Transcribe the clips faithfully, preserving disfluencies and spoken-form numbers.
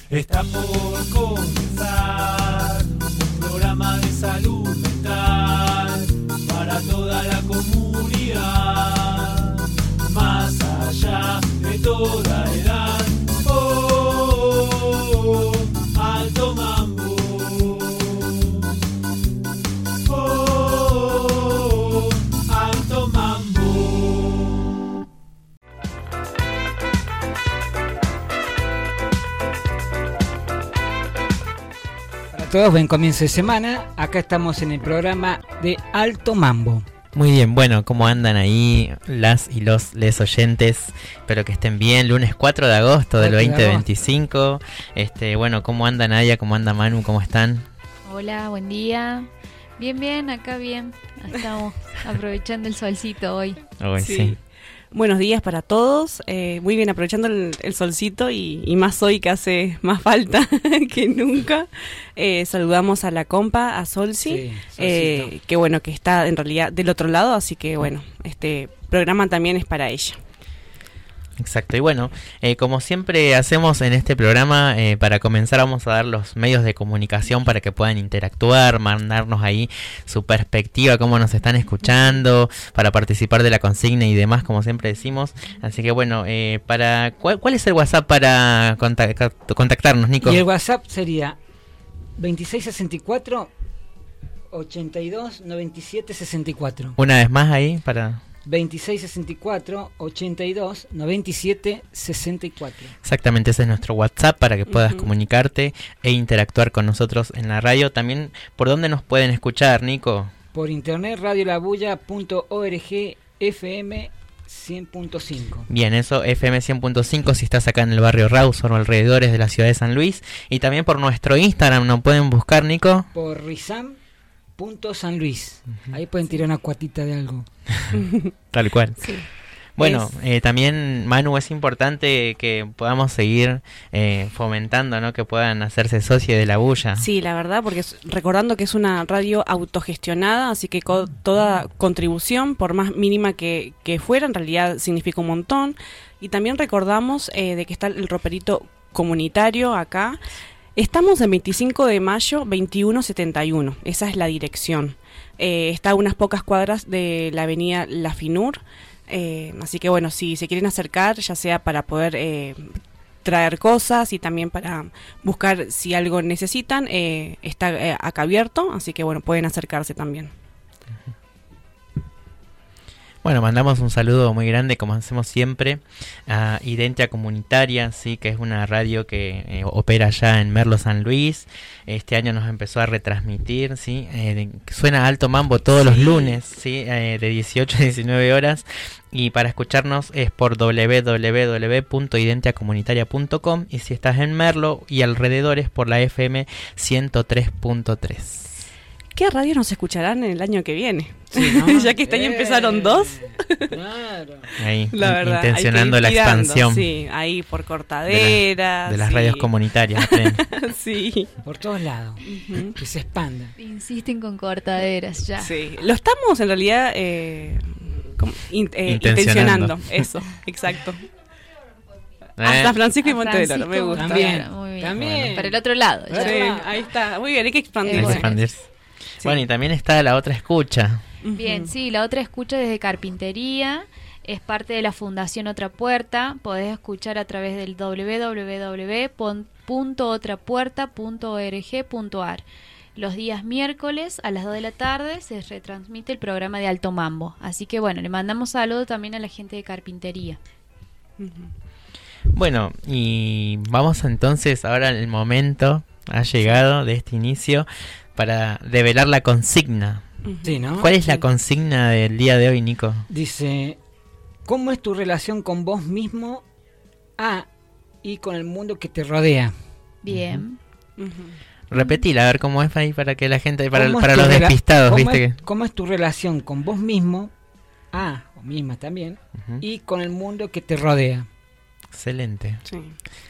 Está por comenzar un programa de salud mental para toda la comunidad, más allá de toda edad. Oh, Alto Mambo. Oh, Alto Mambo. Para todos, buen comienzo de semana. Acá estamos en el programa de Alto Mambo. Muy bien, bueno, ¿cómo andan ahí las y los les oyentes? Espero que estén bien. Lunes cuatro de agosto del veinte veinticinco. Este, bueno, ¿cómo anda Nadia? ¿Cómo anda Manu? ¿Cómo están? Hola, buen día. Bien, bien, acá bien. Estamos aprovechando el solcito hoy. Hoy sí. sí. Buenos días para todos. Eh, muy bien, aprovechando el, el solcito y, y más hoy que hace más falta que nunca. Eh, saludamos a la compa, a Solsi, Sí, eh, que bueno, que está en realidad del otro lado, así que bueno, este programa también es para ella. Exacto, y bueno, eh, como siempre hacemos en este programa, eh, para comenzar vamos a dar los medios de comunicación para que puedan interactuar, mandarnos ahí su perspectiva, cómo nos están escuchando, para participar de la consigna y demás, como siempre decimos. Así que bueno, eh, para ¿cuál, ¿cuál es el WhatsApp para contact- contactarnos, Nico? Y el WhatsApp sería veintiséis sesenta y cuatro ochenta y dos noventa y siete sesenta y cuatro. Una vez más ahí para... veintiséis sesenta y cuatro ochenta y dos noventa y siete sesenta y cuatro. Exactamente, ese es nuestro WhatsApp para que puedas uh-huh. comunicarte e interactuar con nosotros en la radio. También, ¿por dónde nos pueden escuchar, Nico? Por internet, radiolabulla punto org, F M cien punto cinco. Bien, eso, F M cien punto cinco si estás acá en el barrio Rawson o alrededores de la ciudad de San Luis. Y también por nuestro Instagram, ¿nos pueden buscar, Nico? Por Rizam punto San Luis. Uh-huh. Ahí pueden tirar una cuatita de algo. Tal cual. Sí. Bueno, es... eh, también, Manu, es importante que podamos seguir eh, fomentando, ¿no? Que puedan hacerse socios de la bulla. Sí, la verdad, porque es, recordando que es una radio autogestionada, así que co- toda contribución, por más mínima que, que fuera, en realidad significa un montón. Y también recordamos eh, de que está el roperito comunitario acá. Estamos en veinticinco de mayo, veintiuno setenta y uno. Esa es la dirección. Eh, está a unas pocas cuadras de la avenida La Finur. Eh, así que bueno, si se quieren acercar, ya sea para poder eh, traer cosas y también para buscar si algo necesitan, eh, está eh, acá abierto. Así que bueno, pueden acercarse también. Bueno, mandamos un saludo muy grande, como hacemos siempre, a Identia Comunitaria, sí, que es una radio que eh, opera allá en Merlo, San Luis. Este año nos empezó a retransmitir, sí, eh, de, suena Alto Mambo todos sí. los lunes, sí, eh, de dieciocho a diecinueve horas. Y para escucharnos es por doble u doble u doble u punto identia comunitaria punto com, y si estás en Merlo y alrededores por la F M ciento tres punto tres. ¿Qué radios nos escucharán en el año que viene? Sí, ¿no? Ya que este año eh, empezaron dos. Claro. Ahí, la verdad, intencionando la expansión. Sí, ahí por Cortaderas. De, la, de las sí. radios comunitarias. Sí. Por todos lados. Uh-huh. Que se expanda. Insisten con Cortaderas, ya. Sí. Lo estamos en realidad eh, como, in, eh, intencionando. Eso, exacto. Eh. Hasta Francisco y Monte del Oro, me gusta. También, claro, muy bien. También. Bueno, para el otro lado. Ya. Sí, ahí está. Muy bien, hay que expandirse. Hay que expandirse. Sí. Bueno, y también está la otra escucha. Bien, sí, la otra escucha desde Carpintería. Es parte de la Fundación Otra Puerta. Podés escuchar a través del doble u doble u doble u punto otra puerta punto org punto a r. Los días miércoles a las dos de la tarde se retransmite el programa de Alto Mambo. Así que bueno, le mandamos saludo también a la gente de Carpintería. Uh-huh. Bueno, y vamos entonces ahora al momento, ha llegado de este inicio, para develar la consigna. Sí, ¿no? ¿Cuál es sí. la consigna del día de hoy, Nico? Dice, ¿cómo es tu relación con vos mismo a, y con el mundo que te rodea? Bien. Uh-huh. Repetila, a ver cómo es ahí para que la gente, para, para los rela- despistados, ¿cómo ¿viste? Es, ¿Cómo es tu relación con vos mismo, a, o misma también, uh-huh. y con el mundo que te rodea? Excelente. Sí.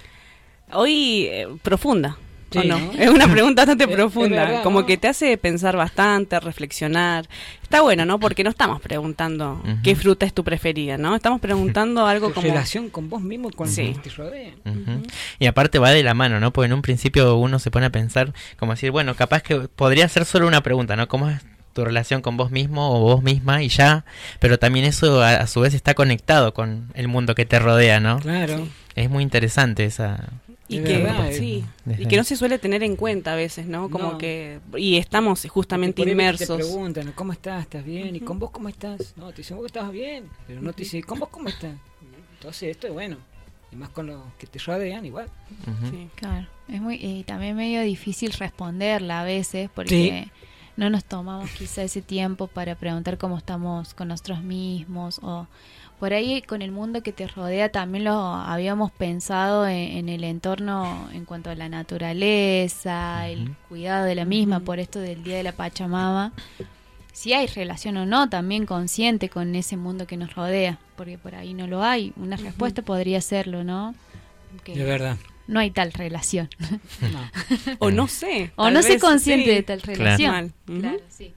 Hoy, eh, profunda. Sí, ¿o no? ¿no? Es una pregunta bastante es, profunda, es verdad, como ¿no? que te hace pensar bastante, reflexionar. Está bueno, ¿no? Porque no estamos preguntando uh-huh. qué fruta es tu preferida, ¿no? Estamos preguntando algo tu como... relación con vos mismo, con sí. el que te rodea. Uh-huh. Y aparte va de la mano, ¿no? Porque en un principio uno se pone a pensar, como decir, bueno, capaz que podría ser solo una pregunta, ¿no? ¿Cómo es tu relación con vos mismo o vos misma? Y ya, pero también eso a, a su vez está conectado con el mundo que te rodea, ¿no? Claro. Es muy interesante esa... Y De que, verdad, sí, desde- y que no se suele tener en cuenta a veces, ¿no? Como No. que... Y estamos justamente Por ahí Te inmersos. preguntan, ¿cómo estás? ¿Estás bien? ¿Y Ujú. con vos cómo estás? No, te dicen, vos estás bien, pero no te dicen, ¿con vos cómo estás? Entonces esto es bueno. Y más con los que te rodean, igual. Ujú. Sí. Claro, es muy y también medio difícil responderla a veces porque Sí. no nos tomamos quizá ese tiempo para preguntar cómo estamos con nosotros mismos o por ahí con el mundo que te rodea también lo habíamos pensado en, en el entorno en cuanto a la naturaleza, el Ujú. cuidado de la misma, Ujú. por esto del Día de la Pachamama. Si hay relación o no, también consciente con ese mundo que nos rodea, porque por ahí no lo hay. Una Ujú. respuesta podría serlo, ¿no? Que De verdad. no hay tal relación. No. O no sé. O tal no sé vez, consciente sí. de tal relación. Mal. Ujú. Claro, sí.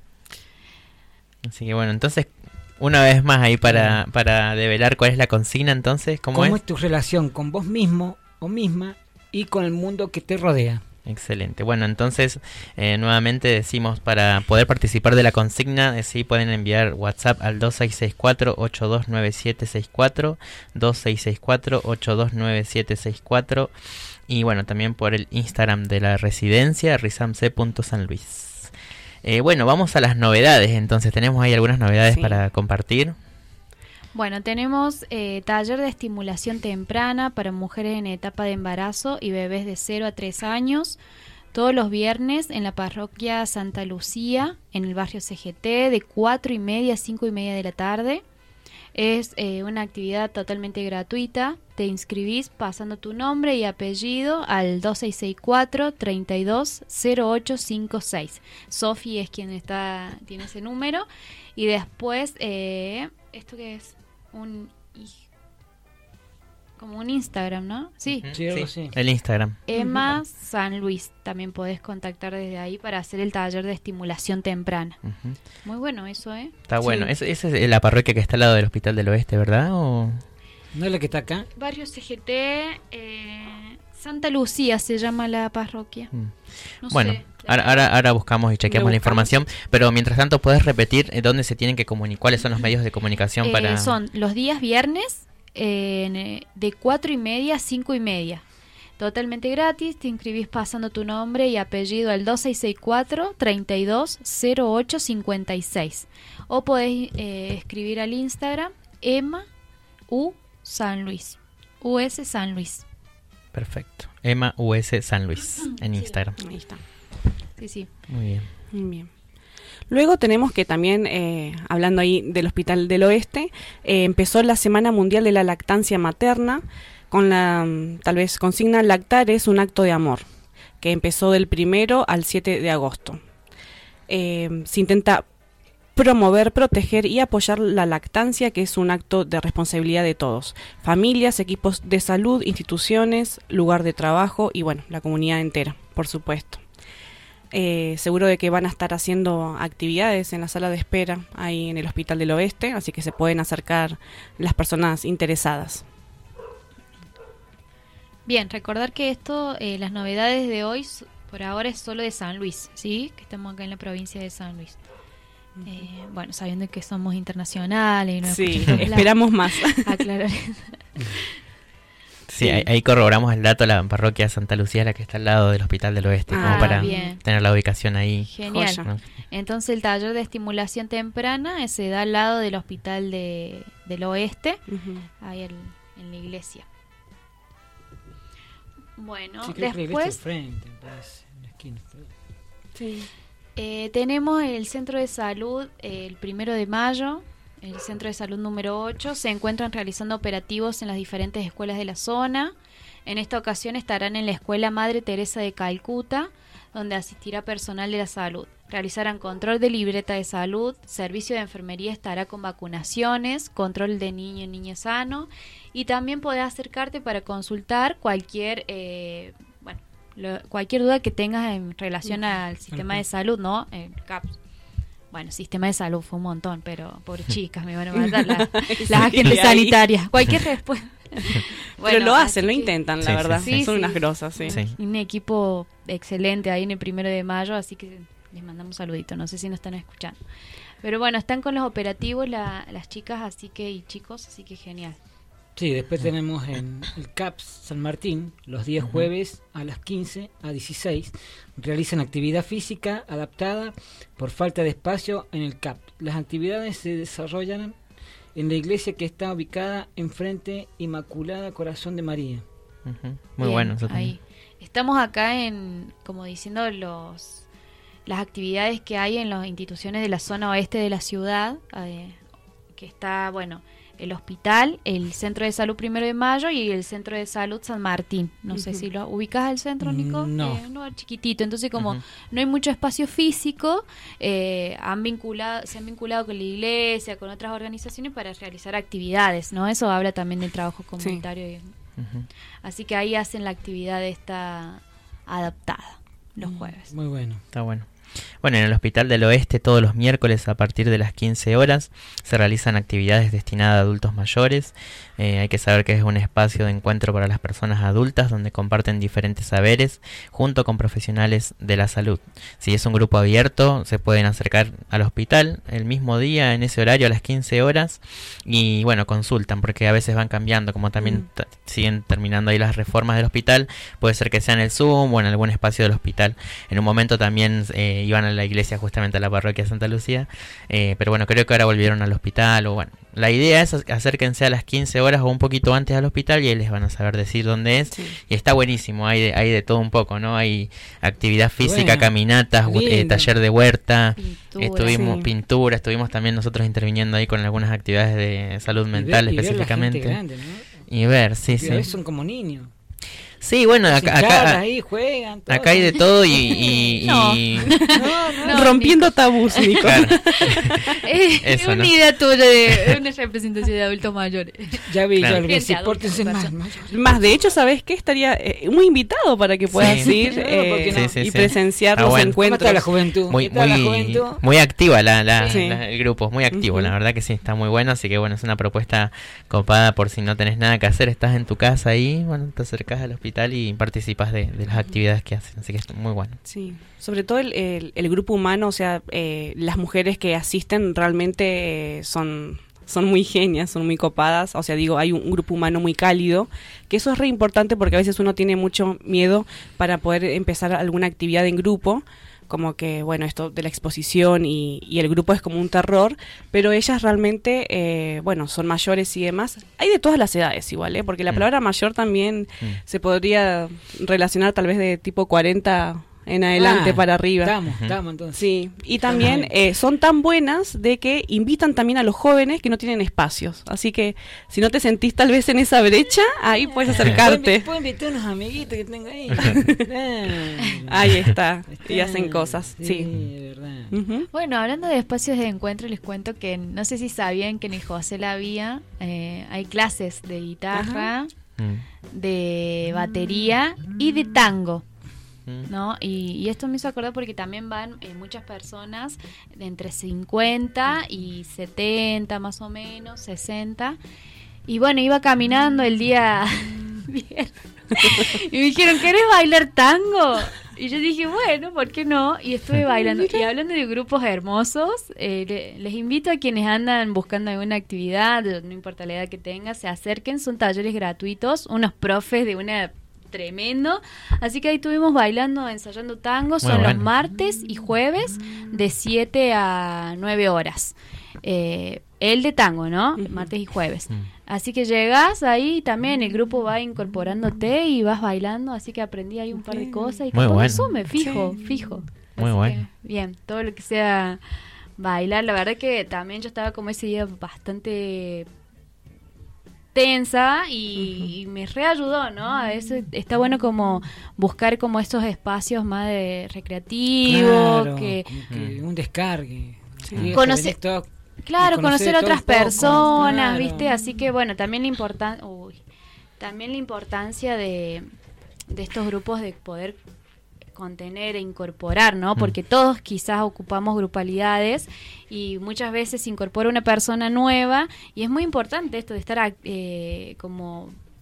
Así que bueno, entonces, una vez más ahí para, para develar cuál es la consigna, entonces, ¿cómo, ¿Cómo es? es tu relación con vos mismo o misma y con el mundo que te rodea? Excelente. Bueno, entonces, eh, nuevamente decimos, para poder participar de la consigna, eh, sí pueden enviar WhatsApp al dos seis seis cuatro, ocho dos nueve siete seis cuatro, dos seis seis cuatro, ocho dos nueve siete seis cuatro, y bueno, también por el Instagram de la residencia, risamc punto san luis. Eh, bueno, vamos a las novedades, entonces, tenemos ahí algunas novedades Sí. para compartir. Bueno, tenemos eh, taller de estimulación temprana para mujeres en etapa de embarazo y bebés de cero a tres años, todos los viernes en la parroquia Santa Lucía, en el barrio C G T, de cuatro y media a cinco y media de la tarde. Es eh, una actividad totalmente gratuita. Te inscribís pasando tu nombre y apellido al dos seis seis cuatro, treinta y dos, cero ocho cinco seis. Sofi es quien está tiene ese número. Y después, eh, ¿esto qué es? Un i- como un Instagram, ¿no? Sí. Ujú, Sí, algo así. el Instagram. Emma San Luis. También podés contactar desde ahí para hacer el taller de estimulación temprana. Ujú. Muy bueno eso, ¿eh? Está Sí. bueno. Esa es la parroquia que está al lado del Hospital del Oeste, ¿verdad? ¿O? ¿No es la que está acá? Barrio C G T, eh, Santa Lucía se llama la parroquia. Mm. No Bueno, sé. ahora, ahora, ahora buscamos y chequeamos la buscamos. información, pero mientras tanto, ¿puedes repetir eh, dónde se tienen que comunicar? ¿Cuáles son los medios de comunicación Eh, para...? Son los días viernes eh, en, eh, de cuatro y media a cinco y media. Totalmente gratis, te inscribís pasando tu nombre y apellido al dos seis seis cuatro, treinta y dos, cero ocho cincuenta y seis. O podés eh, escribir al Instagram Emma U San Luis. U S San Luis. Perfecto. Emma U S San Luis en Sí. Instagram. Ahí está. Sí, sí. Muy bien. Muy bien. Luego tenemos que también, eh, hablando ahí del Hospital del Oeste, eh, empezó la Semana Mundial de la Lactancia Materna con la, mm, tal vez, consigna lactar es un acto de amor, que empezó del primero al siete de agosto. Eh, se intenta promover, proteger y apoyar la lactancia, que es un acto de responsabilidad de todos, familias, equipos de salud, instituciones, lugar de trabajo y bueno, la comunidad entera, por supuesto. Eh, seguro de que van a estar haciendo actividades en la sala de espera ahí en el Hospital del Oeste, así que se pueden acercar las personas interesadas. Bien, recordar que esto, eh, las novedades de hoy, s- por ahora es solo de San Luis, ¿sí? Que estamos acá en la provincia de San Luis. Eh, bueno, sabiendo que somos internacionales y no Sí, escuchamos la- esperamos más. Sí, aclarar. Sí. Ahí, ahí corroboramos el dato, la parroquia Santa Lucía, la que está al lado del Hospital del Oeste, Ah, como para bien. tener la ubicación ahí. Genial. Joya. ¿no? Entonces el taller de estimulación temprana eh, se da al lado del Hospital de, del Oeste, Ujú. ahí en, en la iglesia. Bueno, Sí, creo que la iglesia después al frente, me parece, en la esquina. Sí. eh, tenemos el centro de salud eh, el primero de mayo. El centro de salud número ocho, se encuentran realizando operativos en las diferentes escuelas de la zona. En esta ocasión estarán en la Escuela Madre Teresa de Calcuta, donde asistirá personal de la salud. Realizarán control de libreta de salud, servicio de enfermería estará con vacunaciones, control de niño y niño sano, y también podés acercarte para consultar cualquier eh, bueno, lo- cualquier duda que tengas en relación al sistema de salud, ¿no? El C A P S. Bueno, sistema de salud fue un montón, pero por chicas me van a matar la- las Sí, agentes ahí. sanitarias. Cualquier respuesta. Pero lo así hacen, lo que- intentan, la Sí, sí, verdad. sí. Son Sí, unas sí. grosas, sí. Sí. Un equipo excelente ahí en el primero de mayo, así que les mandamos un saludito, no sé si nos están escuchando. Pero bueno, están con los operativos la- las chicas así que y chicos, así que genial. Sí, después tenemos en el C A P S San Martín, los días jueves a las quince a dieciséis, realizan actividad física adaptada por falta de espacio en el C A P. Las actividades se desarrollan en la iglesia que está ubicada enfrente Inmaculada Corazón de María. Ujú. Muy Bien, bueno. eso ahí. también. Estamos acá en, como diciendo, los las actividades que hay en las instituciones de la zona oeste de la ciudad, eh, que está, bueno, el hospital, el Centro de Salud Primero de Mayo y el Centro de Salud San Martín. No sé Ujú. si lo ubicas al centro, Nico. No. Eh, no, chiquitito. Entonces, como Ujú. no hay mucho espacio físico, eh, han vinculado, se han vinculado con la iglesia, con otras organizaciones para realizar actividades, ¿no? Eso habla también del trabajo comunitario. y- Ujú. Así que ahí hacen la actividad esta adaptada los jueves. Muy bueno. Está bueno. Bueno, en el Hospital del Oeste todos los miércoles a partir de las quince horas se realizan actividades destinadas a adultos mayores. Eh, hay que saber que es un espacio de encuentro para las personas adultas donde comparten diferentes saberes junto con profesionales de la salud. Si es un grupo abierto, se pueden acercar al hospital el mismo día, en ese horario, a las quince horas, y bueno, consultan porque a veces van cambiando, como también Mm. t- siguen terminando ahí las reformas del hospital, puede ser que sea en el Zoom o en algún espacio del hospital. En un momento también eh, iban a la iglesia, justamente a la parroquia de Santa Lucía, eh, pero bueno, creo que ahora volvieron al hospital, o bueno, la idea es ac- acérquense a las quince horas o un poquito antes al hospital y ahí les van a saber decir dónde es. Sí. Y está buenísimo, hay de, hay de todo un poco, ¿no? Hay actividad física, Bueno, caminatas, hu- eh, lindo. taller de huerta, Pintura. estuvimos sí. pintura, estuvimos también nosotros interviniendo ahí con algunas actividades de salud Y mental ver- y ver la gente específicamente. grande, ¿no? Y ver, sí, Y a sí. veces son como niños. Sí, bueno, Se acá, encaran acá, ahí, juegan. todo. acá hay de todo y... y- No. y- No, no. No, Rompiendo tabús, Nico. claro. Es Eso, una ¿no? idea tuya de una representación de adultos mayores. Ya vi, Claro. ya lo que Gente sí, adulta, pórtense por más, eso. más. Más, de hecho, ¿sabes qué? Estaría eh, muy invitado para que puedas Sí. ir Claro, eh, ¿por qué no? Sí, sí, y sí. presenciar Ah, los bueno. ¿Cómo está encuentros. la juventud? Muy, ¿Qué tal la muy, juventud? muy activa la, la, Sí. la- el grupo, muy activo, Ujú. la verdad que sí, está muy bueno, así que bueno, es una propuesta copada por si no tenés nada que hacer, estás en tu casa ahí, bueno, te acercás al hospital y participas de, de las actividades que hacen, así que es muy bueno. Sí, sobre todo el, el, el grupo humano, o sea, eh, las mujeres que asisten realmente eh, son son muy genias, son muy copadas, o sea, digo, hay un, un grupo humano muy cálido, que eso es re importante porque a veces uno tiene mucho miedo para poder empezar alguna actividad en grupo, como que, bueno, esto de la exposición y, y el grupo es como un terror, pero ellas realmente, eh, bueno, son mayores y demás. Hay de todas las edades igual, ¿eh? Porque la Mm. palabra mayor también Mm. se podría relacionar tal vez de tipo cuarenta en adelante Ah, para arriba. Estamos, Ujú. estamos entonces. Sí, y también eh, son tan buenas de que invitan también a los jóvenes que no tienen espacios. Así que si no te sentís tal vez en esa brecha, ahí puedes acercarte. Puedo invitar unos amiguitos que tengo ahí. Ah, Ahí está, y está. hacen cosas, sí. de verdad. Ujú. Bueno, hablando de espacios de encuentro, les cuento que no sé si sabían que en el José La Vía eh, hay clases de guitarra, Mm. de batería y de tango. Mm. ¿No? Y, y esto me hizo acordar porque también van eh, muchas personas de entre cincuenta y setenta más o menos, sesenta. Y bueno, iba caminando el día viernes y me dijeron, ¿querés bailar tango? Y yo dije, bueno, ¿por qué no? Y estuve bailando. Y hablando de grupos hermosos, eh, le- les invito a quienes andan buscando alguna actividad, no importa la edad que tengan, se acerquen, son talleres gratuitos, unos profes de una tremendo, así que ahí estuvimos bailando, ensayando tango, son Muy los bueno. martes y jueves de siete a nueve horas. Eh, el de tango, ¿no? Ujú. Martes y jueves. Mm. Así que llegas ahí también, el grupo va incorporándote y vas bailando, así que aprendí ahí un par de cosas y Muy todo bueno. eso me fijo, Sí. fijo. Muy Así bueno. que, bien, todo lo que sea bailar, la verdad que también yo estaba como ese día bastante tensa y, y me reayudó, ¿no? A veces está bueno como buscar como estos espacios más de recreativos, Claro, que como que un descargue. Sí. Tienes que Conoce- venir todo- Claro, y conocer de a todo otras un poco, personas, claro. ¿viste? Así que bueno, también la importancia, también la importancia de, de estos grupos de poder contener e incorporar, ¿no? Mm. Porque todos quizás ocupamos grupalidades y muchas veces se incorpora una persona nueva y es muy importante esto de estar eh, como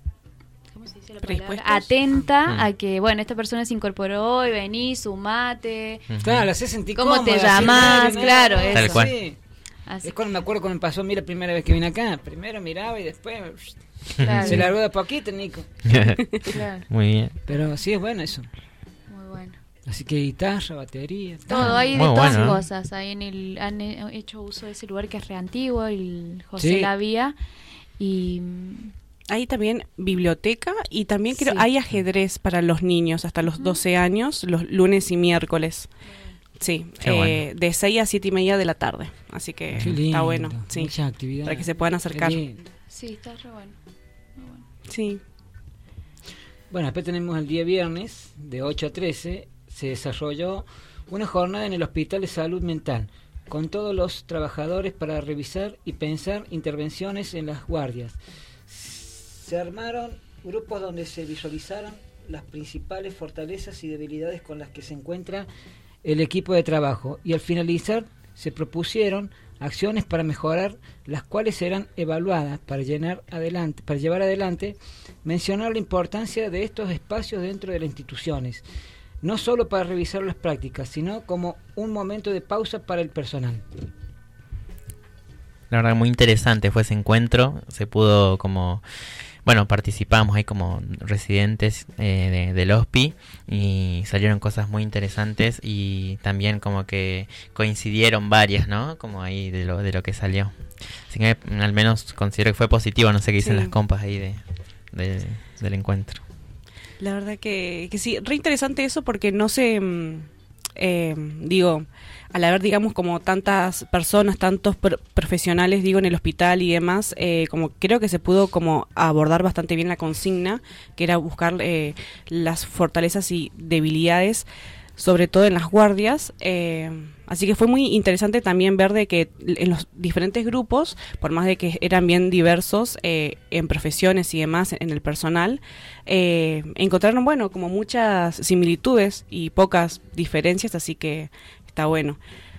¿cómo se dice la ¿Predispuestos? palabra? Atenta Mm. a que, bueno, esta persona se incorporó hoy, vení, sumate. Claro, la haces sentir ¿Cómo te cómoda, así, llamás? madre, Claro, madre, eso. Tal cual. sí. Así Es cuando me acuerdo cuando me pasó a mí la primera vez que vine acá. Primero miraba y después claro, se largó de poquito, Nico. claro, Muy bien. Pero sí es bueno eso. muy bueno. Así que guitarra, batería. Todo, hay de Muy todas bueno, ¿eh? cosas. Ahí en el, han he- hecho uso de ese lugar que es re antiguo, el José Sí. Lavía. Y mm, Hay también biblioteca y también creo Sí. hay ajedrez para los niños hasta los doce años, los lunes y miércoles. Sí, Qué eh, bueno. de seis a siete y media de la tarde. Así que Qué lindo. está bueno, sí, Mucha actividad. para que se puedan acercar. Qué lindo. sí, está re bueno. Muy bueno. Sí. Bueno, después tenemos el día viernes, de ocho a trece, se desarrolló una jornada en el Hospital de Salud Mental, con todos los trabajadores para revisar y pensar intervenciones en las guardias. Se armaron grupos donde se visualizaron las principales fortalezas y debilidades con las que se encuentra el equipo de trabajo, y al finalizar se propusieron acciones para mejorar, las cuales serán evaluadas para llenar adelante, para llevar adelante, mencionar la importancia de estos espacios dentro de las instituciones, no solo para revisar las prácticas, sino como un momento de pausa para el personal. La verdad, muy interesante fue ese encuentro. Se pudo como... Bueno, participamos ahí como residentes eh, de, del H O S P I y salieron cosas muy interesantes y también como que coincidieron varias, ¿no? Como ahí de lo, de lo que salió. Así que al menos considero que fue positivo. No sé qué dicen Sí. las compas ahí de, de- del encuentro. La verdad que, que sí, re interesante eso porque no sé, mm, eh, digo, al haber, digamos, como tantas personas, tantos pr- profesionales, digo, en el hospital y demás, eh, como creo que se pudo como abordar bastante bien la consigna, que era buscar eh, las fortalezas y debilidades, sobre todo en las guardias. Eh, así que fue muy interesante también ver de que en los diferentes grupos, por más de que eran bien diversos eh, en profesiones y demás, en el personal, eh, encontraron, bueno, como muchas similitudes y pocas diferencias, así que está bueno.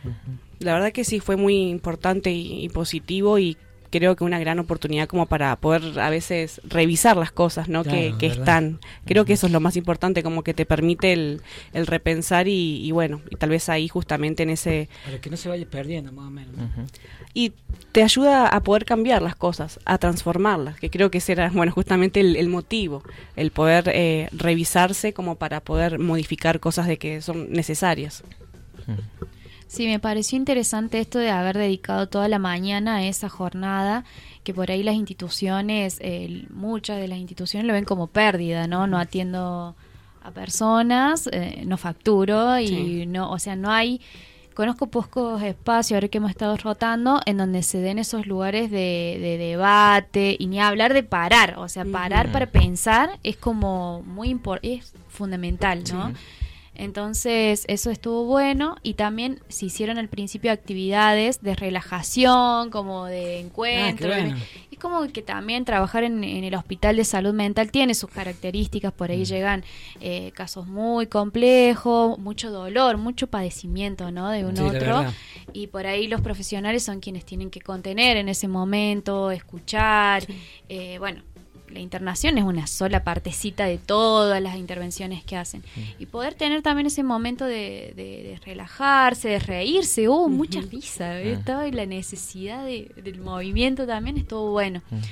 La verdad que sí, fue muy importante y, y positivo, y creo que una gran oportunidad como para poder a veces revisar las cosas, ¿no? Claro, que que ¿verdad? están. Creo que eso es lo más importante, como que te permite el, el repensar y, y bueno, y tal vez ahí justamente en ese... Para que no se vaya perdiendo, más o menos, ¿no? Ujú. Y te ayuda a poder cambiar las cosas, a transformarlas, que creo que ese era, bueno, justamente el, el motivo, el poder eh, revisarse como para poder modificar cosas de que son necesarias. Ujú. Sí, me pareció interesante esto de haber dedicado toda la mañana a esa jornada, que por ahí las instituciones, eh, muchas de las instituciones lo ven como pérdida, ¿no? No atiendo a personas, eh, no facturo y Sí. no, o sea, no hay, conozco pocos espacios, ahora que hemos estado rotando, en donde se den esos lugares de, de debate y ni hablar de parar, o sea, parar Ujú. para pensar es como muy importante, es fundamental, ¿no? Sí. Entonces eso estuvo bueno, y también se hicieron al principio actividades de relajación, como de encuentro. Ah, qué bueno. Es como que también trabajar en, en el hospital de salud mental tiene sus características, por ahí llegan eh, casos muy complejos, mucho dolor, mucho padecimiento, ¿no? De un Sí, la otro, verdad. y por ahí los profesionales son quienes tienen que contener en ese momento, escuchar, eh, bueno. La internación es una sola partecita de todas las intervenciones que hacen. Y poder tener también ese momento de, de, de relajarse, de reírse. Hubo mucha risa, ¿eh? Ah. Estaba y la necesidad de, del movimiento también estuvo bueno. Mm.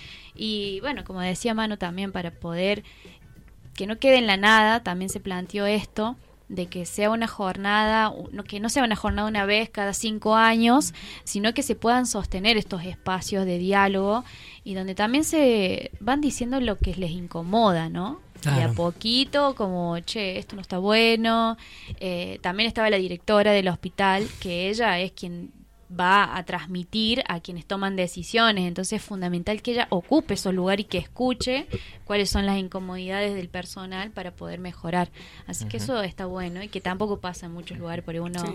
Y bueno, como decía Manu también, para poder que no quede en la nada, también se planteó esto de que sea una jornada, no, que no sea una jornada una vez cada cinco años, sino que se puedan sostener estos espacios de diálogo y donde también se van diciendo lo que les incomoda, ¿no? De a Claro. poquito, como, che, esto no está bueno. Eh, también estaba la directora del hospital, que ella es quien va a transmitir a quienes toman decisiones, entonces es fundamental que ella ocupe esos lugares y que escuche cuáles son las incomodidades del personal para poder mejorar, así que Ujú. eso está bueno y que tampoco pasa en muchos lugares, porque uno Sí.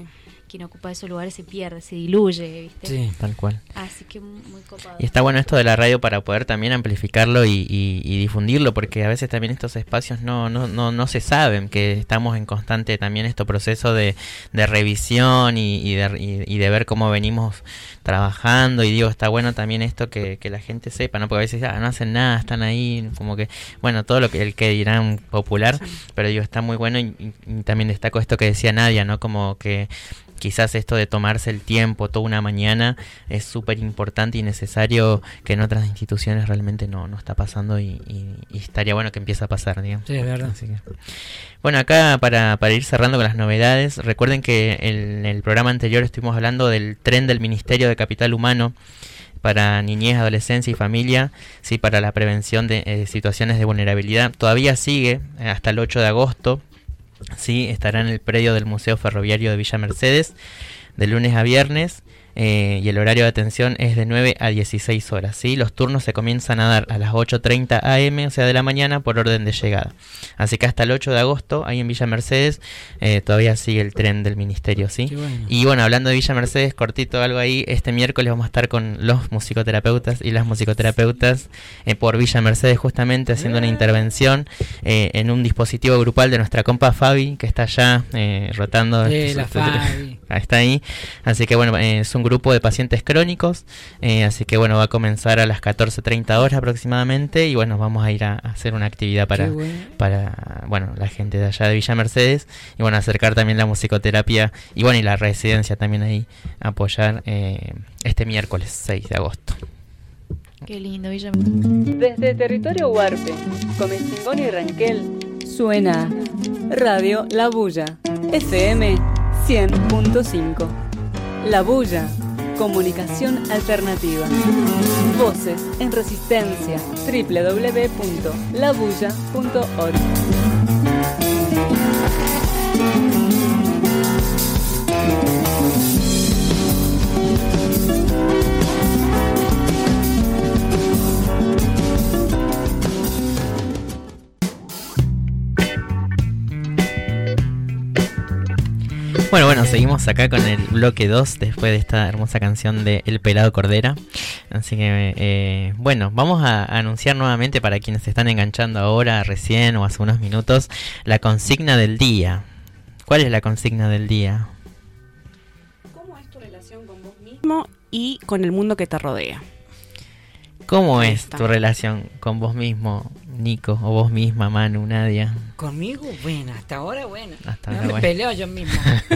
quien ocupa esos lugares se pierde, se diluye, ¿viste? Sí. Tal cual. Así que muy, muy copado. Y está bueno esto de la radio para poder también amplificarlo y, y, y difundirlo, porque a veces también estos espacios no, no, no, no se saben, que estamos en constante también este proceso de, de revisión y, y, de, y, y de ver cómo venimos trabajando. Y digo, está bueno también esto que, que la gente sepa, ¿no? Porque a veces ah, no hacen nada, están ahí, como que, bueno, todo lo que el que dirán popular, sí. Pero digo, está muy bueno y, y, y también destaco esto que decía Nadia, ¿no? Como que quizás esto de tomarse el tiempo toda una mañana es súper importante y necesario, que en otras instituciones realmente no, no está pasando y, y, y estaría bueno que empiece a pasar, digamos. Sí, es verdad. Así que, bueno, acá para, para ir cerrando con las novedades, recuerden que en el programa anterior estuvimos hablando del tren del Ministerio de Capital Humano para niñez, adolescencia y familia, sí, para la prevención de eh, situaciones de vulnerabilidad. Todavía sigue eh, hasta el ocho de agosto. Sí, estará en el predio del Museo Ferroviario de Villa Mercedes de lunes a viernes eh, y el horario de atención es de nueve a dieciséis horas. ¿Sí? Los turnos se comienzan a dar a las ocho treinta a eme, o sea de la mañana, por orden de llegada. Así que hasta el ocho de agosto, ahí en Villa Mercedes, eh, todavía sigue el tren del ministerio. ¿Sí? Bueno. Y bueno, hablando de Villa Mercedes, cortito algo ahí, este miércoles vamos a estar con los musicoterapeutas y las musicoterapeutas eh, por Villa Mercedes, justamente haciendo una intervención eh, en un dispositivo grupal de nuestra compa Fabi, que está allá eh, rotando. Eh, la Fabi. Está ahí. Así que bueno, eh, es un grupo de pacientes crónicos, eh, así que bueno, va a comenzar a las catorce treinta horas aproximadamente y bueno, vamos a ir a, a hacer una actividad para, bueno. para bueno, la gente de allá de Villa Mercedes y bueno, acercar también la musicoterapia y bueno, y la residencia también ahí, apoyar eh, este miércoles seis de agosto. Qué lindo, Villa Mercedes. Desde territorio Huarpe, Comecingón y Ranquel, suena Radio La Bulla, F M cien punto cinco. La Bulla, comunicación alternativa. Voces en resistencia. doble u doble u doble u punto la bulla punto org. Bueno, bueno, seguimos acá con el bloque dos después de esta hermosa canción de El Pelado Cordera. Así que, eh, bueno, vamos a anunciar nuevamente para quienes se están enganchando ahora, recién o hace unos minutos, la consigna del día. ¿Cuál es la consigna del día? ¿Cómo es tu relación con vos mismo y con el mundo que te rodea? ¿Cómo Ahí es está. tu relación con vos mismo, Nico, o vos misma, Manu, Nadia? Conmigo, bueno, hasta ahora, bueno. Hasta no ahora, me bueno. peleo yo mismo.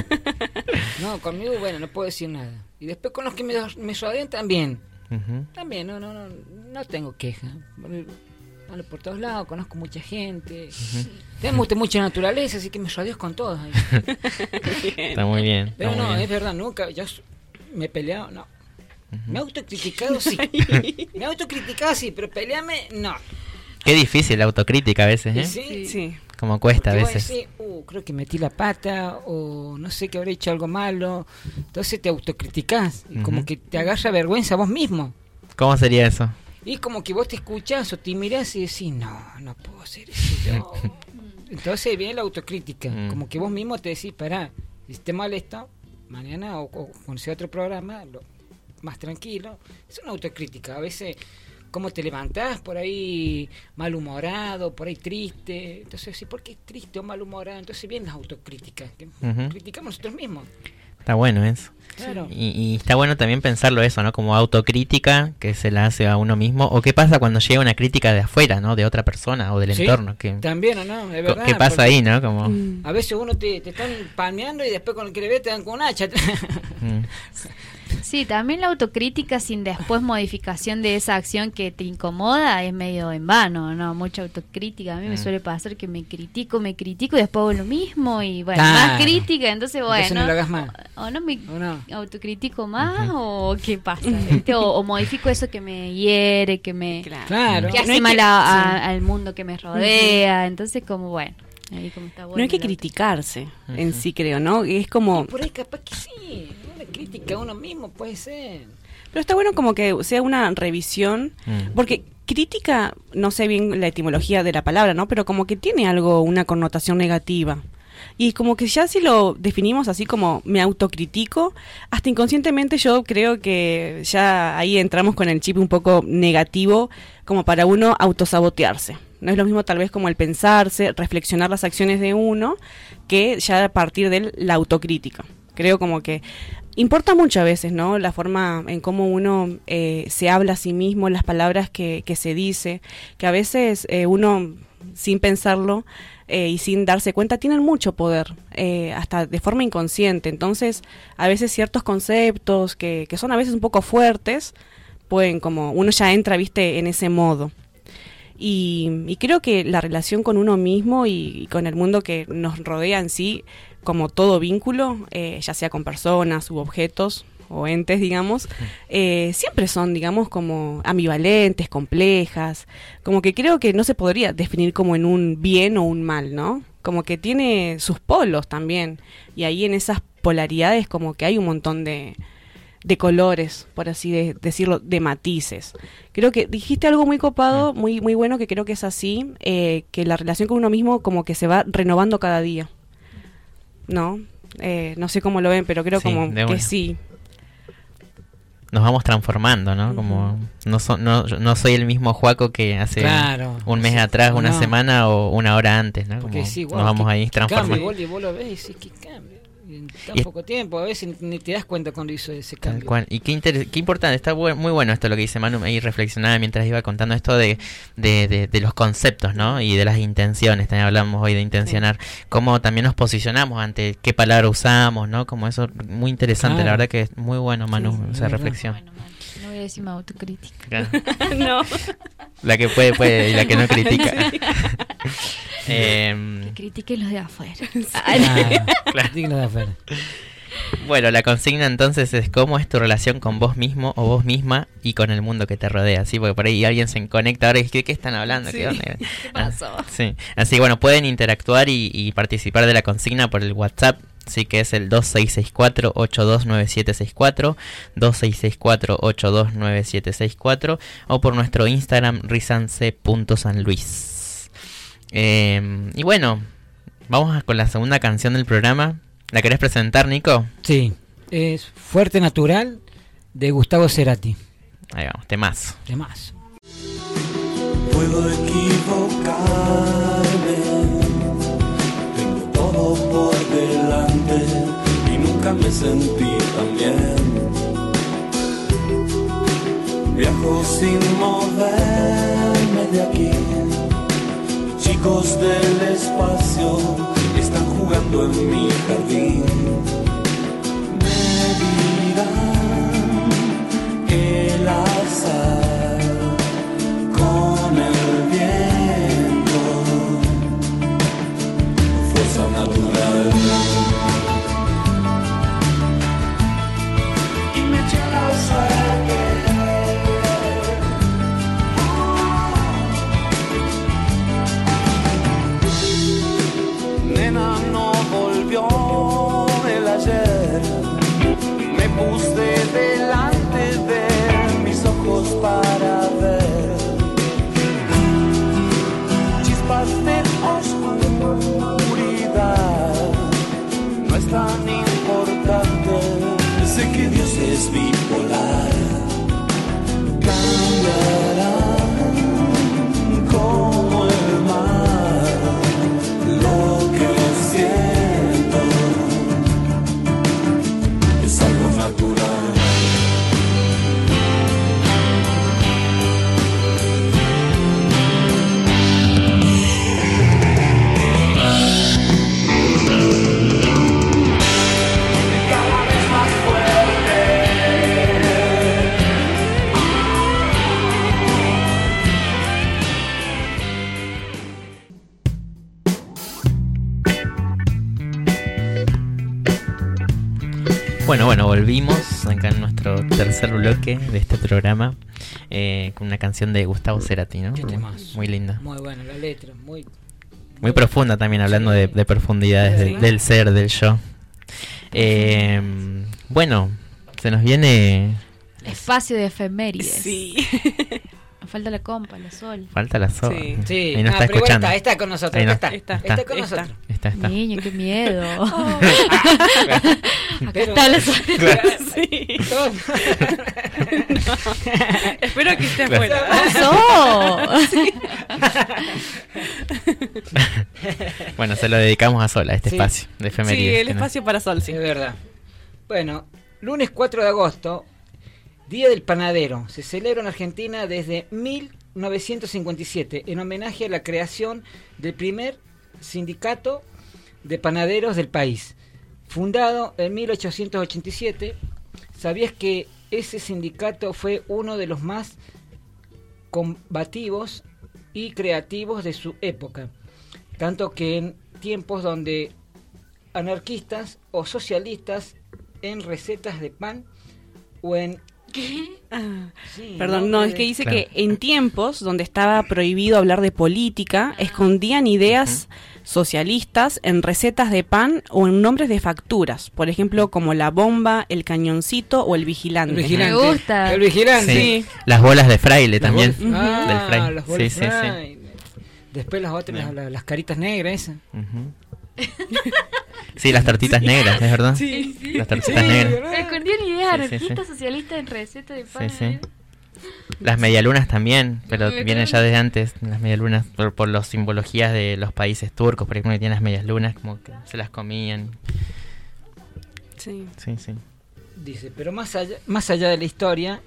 No, conmigo, bueno, no puedo decir nada. Y después con los que me, me rodean también. Uh-huh. También, no, no, no, no tengo queja. Ando por todos lados, conozco mucha gente. Uh-huh. Me gusta mucha naturaleza, así que me rodeo con todos. Ahí. Está muy bien. Pero está no, muy bien. es verdad, nunca, yo me he peleado, no. Uh-huh. Me he autocriticado, sí. Me he autocriticado, sí, pero pelearme, no. Qué difícil la autocrítica a veces, ¿eh? Sí, Sí. Como cuesta a Porque vos veces. decís, uh, creo que metí la pata, o no sé que habré hecho algo malo. Entonces te autocriticás, y como Ujú. que te agarra vergüenza vos mismo. ¿Cómo sería eso? Y como que vos te escuchás o te mirás y decís, no, no puedo hacer eso yo. Entonces viene la autocrítica, Mm. como que vos mismo te decís, pará, si te molesta, mañana o, o cuando sea otro programa, lo, más tranquilo. Es una autocrítica, a veces cómo te levantás por ahí malhumorado, por ahí triste. Entonces, sí, ¿por qué triste o malhumorado? Entonces vienen las autocríticas, que Ujú. criticamos nosotros mismos. Está bueno eso. Claro. Y, y está bueno también pensarlo eso, ¿no? Como autocrítica que se la hace a uno mismo. O qué pasa cuando llega una crítica de afuera, ¿no? De otra persona o del Sí, entorno. Que, también, ¿o no? Es verdad, ¿Qué pasa porque ahí, no? Como... Mm. A veces uno te, te están palmeando y después con el que le ve te dan con un hacha. Mm. Sí, también la autocrítica sin después modificación de esa acción que te incomoda es medio en vano, ¿no? Mucha autocrítica. A mí me Mm. suele pasar que me critico, me critico y después hago lo mismo y bueno, Claro. más crítica, entonces bueno. Entonces no lo hagas más. O, o no me ¿O no? autocritico más Ujú. o qué pasa, ¿viste? O, o modifico eso que me hiere, que me Claro. Claro. que No hace hay mal que- a- a- sí. al mundo que me rodea, entonces como bueno, ahí como está bueno. No hay que la- criticarse en Ujú. sí, creo, ¿no? Es como... Por ahí capaz que sí. Una crítica a uno mismo puede ser. Pero está bueno como que sea una revisión, Mm. porque crítica, no sé bien la etimología de la palabra, ¿no? Pero como que tiene algo, una connotación negativa. Y como que ya si lo definimos así como me autocritico, hasta inconscientemente yo creo que ya ahí entramos con el chip un poco negativo como para uno autosabotearse. No es lo mismo tal vez como el pensarse, reflexionar las acciones de uno, que ya a partir de la autocrítica. Creo como que importa mucho a veces, ¿no? La forma en cómo uno eh, se habla a sí mismo, las palabras que, que se dice, que a veces eh, uno, sin pensarlo eh, y sin darse cuenta, tienen mucho poder, eh, hasta de forma inconsciente. Entonces, a veces ciertos conceptos que, que son a veces un poco fuertes, pueden como, uno ya entra, viste, en ese modo. Y, y creo que la relación con uno mismo y, y con el mundo que nos rodea en sí, como todo vínculo, eh, ya sea con personas u objetos o entes, digamos, eh, siempre son, digamos, como ambivalentes, complejas, como que creo que no se podría definir como en un bien o un mal, ¿no? Como que tiene sus polos también, y ahí en esas polaridades como que hay un montón de... de colores, por así de, decirlo, de matices. Creo que dijiste algo muy copado, muy muy bueno, que creo que es así, eh, que la relación con uno mismo como que se va renovando cada día, ¿no? Eh, no sé cómo lo ven, pero creo Sí, como de que una. sí. Nos vamos transformando, ¿no? Ujú. Como no, so, no no soy el mismo Juaco que hace Claro. un mes Sí, atrás, una no. semana o una hora antes, ¿no? Porque Como sí, nos wow, vamos qué- ahí qué cambio, transformando. vos, y vos lo ves y decís, qué cambio. Y en tan Y- poco tiempo, a veces ni te das cuenta cuando hizo ese Tal cambio. cual. Y qué, inter- qué importante, está bu- muy bueno esto lo que dice Manu, ahí reflexionaba mientras iba contando esto de, de, de, de los conceptos, ¿no? Y de las intenciones, también hablamos hoy de intencionar, cómo también nos posicionamos ante qué palabra usamos, ¿no? Como eso, muy interesante, Claro. la verdad que es muy bueno, Manu, Sí, esa es verdad. reflexión. Bueno, man, no voy a decir más autocrítica. Claro. No. La que puede, puede, y la que no critica. Em, Critiquen los de afuera. Claro, digno de afuera. Bueno, la consigna entonces es cómo es tu relación con vos mismo o vos misma y con el mundo que te rodea, ¿sí? Porque por ahí alguien se conecta ahora y dice, ¿de qué están hablando? ¿Qué, dónde? ¿Qué pasó? Ah, sí, así que bueno, pueden interactuar y, y participar de la consigna por el WhatsApp, sí, que es el dos seis seis cuatro, ocho dos nueve siete seis cuatro, dos seis seis cuatro, ocho dos nueve siete seis cuatro, o por nuestro Instagram, risance punto sanluis. Eh, y bueno, vamos a- con la segunda canción del programa. ¿La querés presentar, Nico? Sí, es Fuerte Natural de Gustavo Cerati. Ahí vamos, temazo. Temazo. Puedo equivocarme, tengo todo por delante y nunca me sentí tan bien. Viajo sin moverme de aquí, chicos del espacio están jugando en mi jardín. Me dirán el azar con el viento, fuerza natural. Y me eché la suerte. Nena no volvió el ayer, me puse delante de mis ojos para ver chispas de oscuridad. No es tan importante, sé que Dios es bipolar. Cambiarán como el mar lo que siento, es algo natural. Cada vez más fuerte. Bueno, bueno, volvimos acá en nuestro tercer bloque de este programa eh, con una canción de Gustavo Cerati, ¿no? Qué Muy, temazo. muy linda. Muy buena la letra, muy... Muy profunda también, hablando de, de profundidades de- Sí. del ser, del yo. Eh, bueno, se nos viene... Espacio de efemérides. Sí. Nos falta la compa, la sol. Falta la soga. Sí. Sí, Ahí nos ah, está pero igual escuchando. está, está con nosotros, Ahí no- está, está, está, está, está, con está. nosotros. está, está. Niño, qué miedo. Oh. Acá Pero- está la Claro. Sí. Todo- Espero que esté Claro. afuera. pasó? Bueno, se lo dedicamos a Sol, a este Sí. espacio de Sí, efemérides. el que no- espacio para Sol, sí. Es verdad. Bueno, lunes cuatro de agosto, Día del Panadero. Se celebra en Argentina desde mil novecientos cincuenta y siete en homenaje a la creación del primer sindicato de panaderos del país. Fundado en mil ochocientos ochenta y siete, ¿sabías que ese sindicato fue uno de los más combativos y creativos de su época? Tanto que en tiempos donde anarquistas o socialistas en recetas de pan o en... Ah, Sí, perdón, no, de- es que dice Claro. que en tiempos donde estaba prohibido hablar de política, escondían ideas socialistas en recetas de pan o en nombres de facturas, por ejemplo, como la bomba, el cañoncito o el vigilante. El vigilante. Me gusta. El vigilante. Sí. Las bolas de fraile Las también. bolas- Ah, Del fraile. las bolas Sí, sí, sí. fraile. Después las otras, Bien. la- las caritas negras esas. Ujú. Sí, las tortitas negras, ¿es verdad? Sí. Las tortitas negras. ¿verdad? Escondían ideas Sí, sí, anarquistas sí. socialistas en recetas de Sí, pan. sí. Las medialunas también, pero Me vienen creo. ya desde antes, las medialunas, por, por las simbologías de los países turcos, por ejemplo, que tienen las medialunas, como que se las comían. Sí. Sí, sí. Dice, pero más allá, más allá de la historia,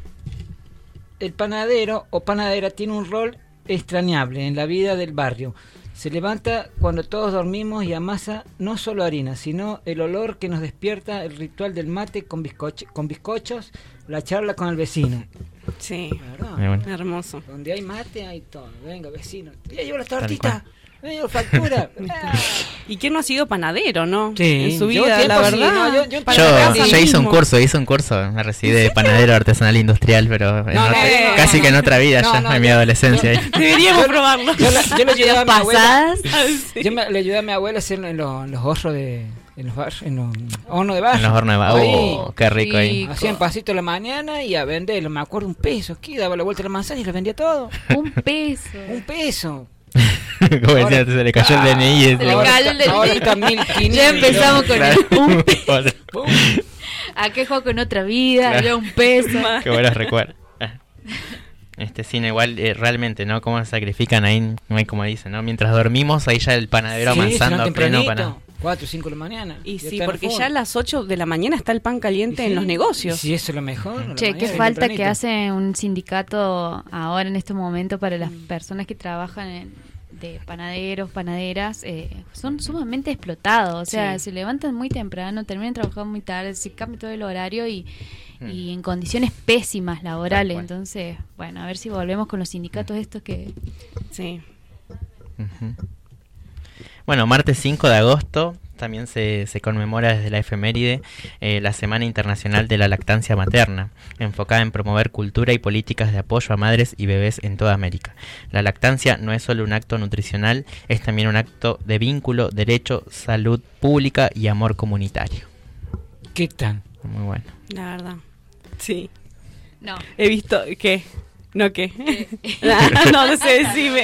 el panadero o panadera tiene un rol extrañable en la vida del barrio. Se levanta cuando todos dormimos y amasa no solo harina, sino el olor que nos despierta, el ritual del mate con, bizcoch con bizcochos, la charla con el vecino. Sí. ¿Verdad? Muy bueno. Hermoso. Donde hay mate hay todo. Venga, vecino. Ya llevo las Tal tortitas. Ya llevo factura. Ah. ¿Y quién no ha sido panadero, no? Sí, En su yo vida, tiempo la sí, verdad. no, yo- yo- Para Yo, la casa yo hice un mismo. curso, hice un curso, me recibí de panadero artesanal industrial, pero en No, otra- no, no, casi no, que en no. otra vida No, ya, no, en mi yo- adolescencia. yo- ahí. Deberíamos probarlo. Yo, la- yo le ayudé a mi abuela. Pasadas. Yo me- le ayudé a mi abuela a hacer en los, en los hornos de. En los, bar, en los hornos de barro. En los hornos de barro. Ahí. Oh, qué rico ahí. Rico. Hacían pasito a la mañana y a venderlo. Me acuerdo un peso. Aquí daba la vuelta a la manzana y lo vendía todo. Un peso. Un peso. Como decía, se le cayó el D N I. Se le ese. cayó el D N I. Ahora está mil quinientos. Ya empezamos con Claro. el un Hola. Pum. ¿A qué juego con otra vida? Claro. Ya un peso. Qué buenos recuerdos. Este cine igual, eh, realmente, ¿no? Cómo se sacrifican ahí, no hay como dicen, ¿no? Mientras dormimos, ahí ya el panadero Sí, avanzando serán a pleno tempranito, para... cuatro o cinco de la mañana. Y sí, están a porque full. ya a las ocho de la mañana está el pan caliente Y en sí, los negocios. y si eso es lo mejor. a la Che, qué mañana, falta que tempranito. hace un sindicato ahora en este momento para las personas que trabajan en- de panaderos, panaderas, eh, son sumamente explotados. O sea, Sí. se levantan muy temprano, terminan trabajando muy tarde, se cambia todo el horario y, Mm. y en condiciones pésimas laborales. cual. Entonces, bueno, a ver si volvemos con los sindicatos estos que... Sí. Ujú. Bueno, martes cinco de agosto también se, se conmemora desde la efeméride eh, la Semana Internacional de la Lactancia Materna, enfocada en promover cultura y políticas de apoyo a madres y bebés en toda América. La lactancia no es solo un acto nutricional, es también un acto de vínculo, derecho, salud pública y amor comunitario. ¿Qué tal? Muy bueno. La verdad. Sí. No. He visto que... ¿No qué? no, no sé, decime.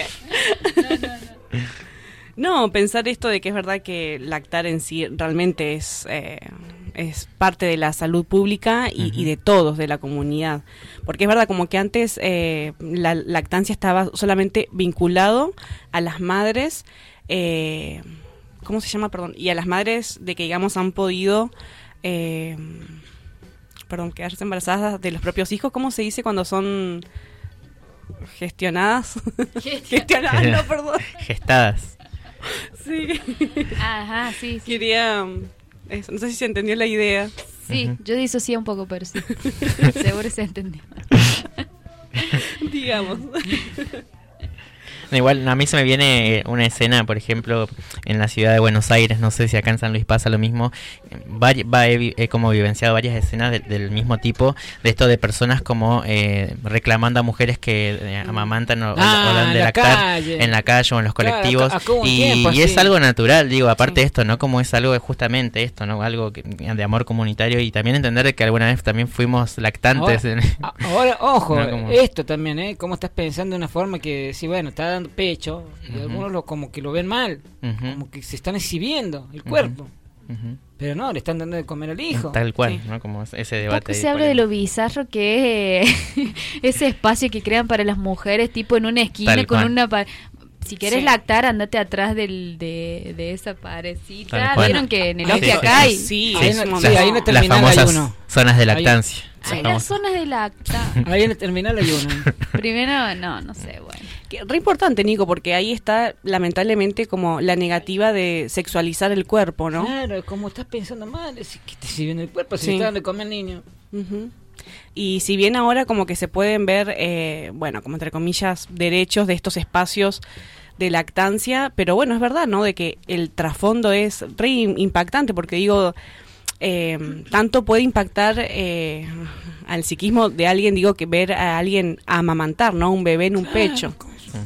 No, pensar esto de que es verdad que lactar en sí realmente es, eh, es parte de la salud pública y, Ujú. y de todos, de la comunidad. Porque es verdad como que antes eh, la lactancia estaba solamente vinculado a las madres, eh, ¿cómo se llama? Perdón, y a las madres de que, digamos, han podido... Eh, perdón, quedarse embarazadas de los propios hijos. ¿Cómo se dice cuando son gestionadas? gestionadas, no, perdón. Gestadas. Sí. Ajá, sí, sí. Quería... um, eso, no sé si se entendió la idea. Sí, Ujú. yo disocié un poco, pero sí. Seguro se entendió. Digamos. No, igual a mí se me viene eh, una escena, por ejemplo, en la ciudad de Buenos Aires, no sé si acá en San Luis pasa lo mismo, eh, vari- va, he, vi- he como vivenciado varias escenas de- del mismo tipo, de esto de personas como eh, reclamando a mujeres que eh, amamantan o, o- Ah, o dan en de la lactar calle. en la calle o en los Claro, colectivos, acá- acá hubo un y, tiempo y es así. algo natural, digo, aparte Sí. de esto, ¿no? Como es algo de justamente esto, ¿no? Algo que- de amor comunitario y también entender que alguna vez también fuimos lactantes. Ahora, en- a- ahora, ojo, No, como- esto también, ¿eh? Cómo estás pensando de una forma que, sí, bueno, está dando dando pecho y Ujú. algunos lo como que lo ven mal, Ujú. como que se están exhibiendo el cuerpo. Ujú. Pero no, le están dando de comer al hijo. Tal cual, Sí. ¿no? Como ese debate. Poco ahí se habla de lo polémico. bizarro que es eh, ese espacio que crean para las mujeres, tipo en una esquina Tal con cual. una pa- si querés Sí. lactar, andate atrás del, de, de esa paredcita. Tal cual. Vieron que en el Ah, Oki sí, acá hay Sí, Ahí es no- un sí, montón. ahí no Las terminal hay famosas uno. zonas de Ahí- lactancia. hay Las las famosas- zonas de lacta. Ahí en el terminal hay uno. Primero, no, no sé, bueno. Que- Re importante, Nico, porque ahí está lamentablemente como la negativa de sexualizar el cuerpo, ¿no? Claro, como estás pensando mal, es que te sirve en el cuerpo, si Sí. le está dando de comer al niño. Ujú. Y si bien ahora como que se pueden ver, eh, bueno, como entre comillas, derechos de estos espacios de lactancia, pero bueno, es verdad, ¿no? De que el trasfondo es re im- impactante, porque digo, eh, tanto puede impactar eh, al psiquismo de alguien, digo, que ver a alguien amamantar, ¿no? Un bebé en un pecho.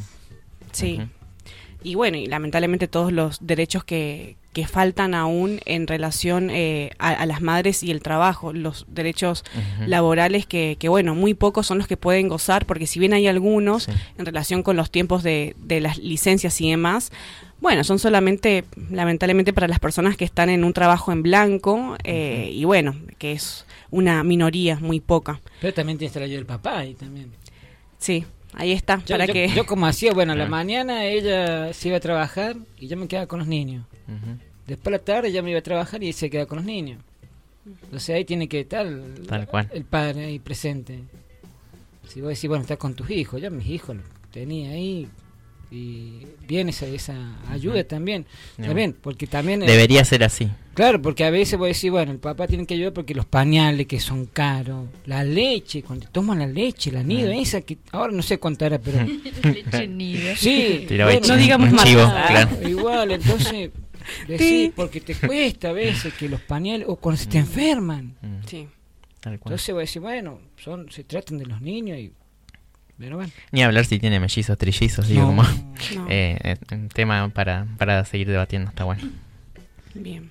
Sí. Ujú. Y bueno, y lamentablemente todos los derechos que, que faltan aún en relación eh, a, a las madres y el trabajo, los derechos Ujú. laborales que, que, bueno, muy pocos son los que pueden gozar, porque si bien hay algunos Sí. en relación con los tiempos de, de las licencias y demás, bueno, son solamente, lamentablemente, para las personas que están en un trabajo en blanco, eh, y bueno, que es una minoría muy poca. Pero también tienes la ayuda del papá ahí también. Sí, ahí está, Yo, para yo- que... yo como hacía, bueno, a la Ah. mañana ella se iba a trabajar y yo me quedaba con los niños. Ujú. Después a la tarde ya me iba a trabajar y se quedaba con los niños. Entonces ahí tiene que estar el, Tal cual. el padre ahí presente. Si vos decís, bueno, estás con tus hijos, yo mis hijos los tenía ahí y viene esa, esa ayuda también. No. También, porque también... eh, Debería ser así. Claro, porque a veces vos decís, bueno, el papá tiene que ayudar porque los pañales que son caros, la leche, cuando toman la leche, la nido, Mm. esa que ahora no sé cuánto era, pero... Leche nido. Sí, Tiraba bueno, chi- no digamos un más chivo, nada. claro. igual, entonces, decís, Sí. porque te cuesta a veces que los pañales, o cuando se te enferman. Mm, Sí. Tal cual. Entonces vos decís, bueno, son, se tratan de los niños y... Pero bueno. Ni hablar si tiene mellizos, trillizos, digo, No. como No. eh, eh, un tema para, para seguir debatiendo, está bueno. Bien.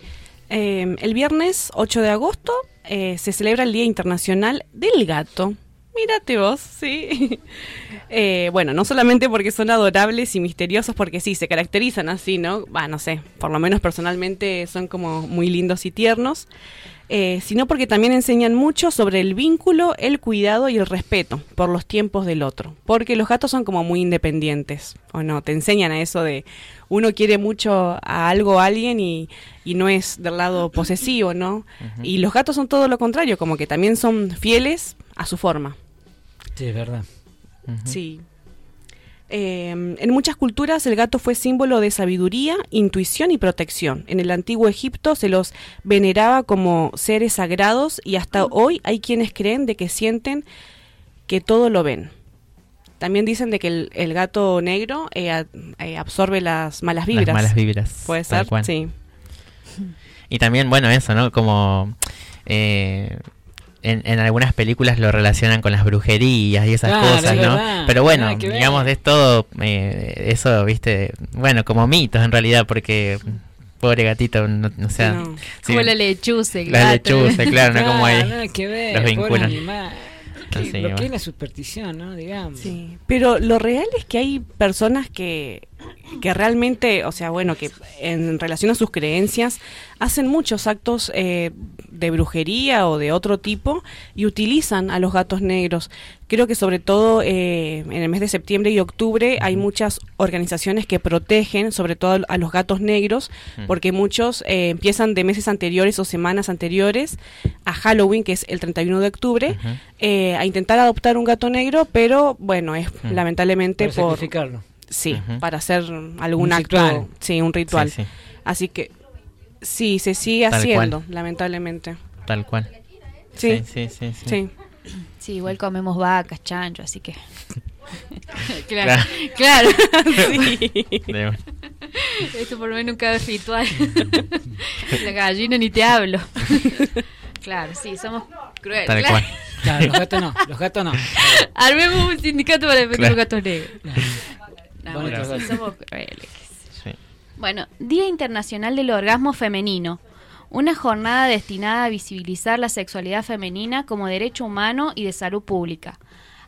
Eh, el viernes ocho de agosto eh, se celebra el Día Internacional del Gato. Mírate vos, sí. Eh, bueno, no solamente porque son adorables y misteriosos, porque sí, se caracterizan así, ¿no? Bah, no sé, por lo menos personalmente son como muy lindos y tiernos, eh, sino porque también enseñan mucho sobre el vínculo, el cuidado y el respeto por los tiempos del otro. Porque los gatos son como muy independientes, ¿o no? Te enseñan a eso de uno quiere mucho a algo o a alguien y, y no es del lado posesivo, ¿no? Ujú. Y los gatos son todo lo contrario, como que también son fieles a su forma. Sí, es verdad. Ujú. Sí. Eh, en muchas culturas el gato fue símbolo de sabiduría, intuición y protección. En el antiguo Egipto se los veneraba como seres sagrados y hasta hoy hay quienes creen de que sienten que todo lo ven. También dicen de que el, el gato negro eh, a- eh, absorbe las malas vibras. Las malas vibras. Puede tal ser, cual. sí. Y también, bueno, eso, ¿no? Como eh, en, en algunas películas lo relacionan con las brujerías y esas Claro, cosas, es ¿no? verdad, Pero bueno, nada que ver. digamos, es todo eh, eso, viste, bueno, como mitos en realidad, porque pobre gatito, no, no sé. No. sí, Como la lechuza, el la gato. lechuza, claro, no como Claro, ahí. nada que ver, los pobre vinculan. animal. Que- Así, lo que bueno. es la superstición, ¿no? Digamos. Sí, pero lo real es que hay personas que, que realmente, o sea, bueno, que en relación a sus creencias hacen muchos actos eh, de brujería o de otro tipo y utilizan a los gatos negros. Creo que sobre todo eh, en el mes de septiembre y octubre hay muchas organizaciones que protegen sobre todo a los gatos negros Mm. porque muchos eh, empiezan de meses anteriores o semanas anteriores a Halloween, que es el treinta y uno de octubre, Ujú. eh, a intentar adoptar un gato negro, pero bueno, es Mm. lamentablemente Para por sacrificarlo. sí, Ujú. para hacer algún Un acto, ritual. sí, un ritual. Sí, sí, Así que sí, se sigue Tal haciendo, cual. lamentablemente. tal cual. Sí, sí, sí, sí. sí. Sí, igual comemos vacas, chancho, así que... Claro. claro, claro. Sí. De una. Esto por lo menos nunca es ritual. La gallina ni te hablo. Claro, sí, somos crueles. Tal claro. cual. Claro, los gatos no, los gatos no. Armemos un sindicato para defender Claro. los gatos negros. No, Bueno, bueno, claro. sí, somos crueles. Sí. Bueno, Día Internacional del Orgasmo Femenino. Una jornada destinada a visibilizar la sexualidad femenina como derecho humano y de salud pública.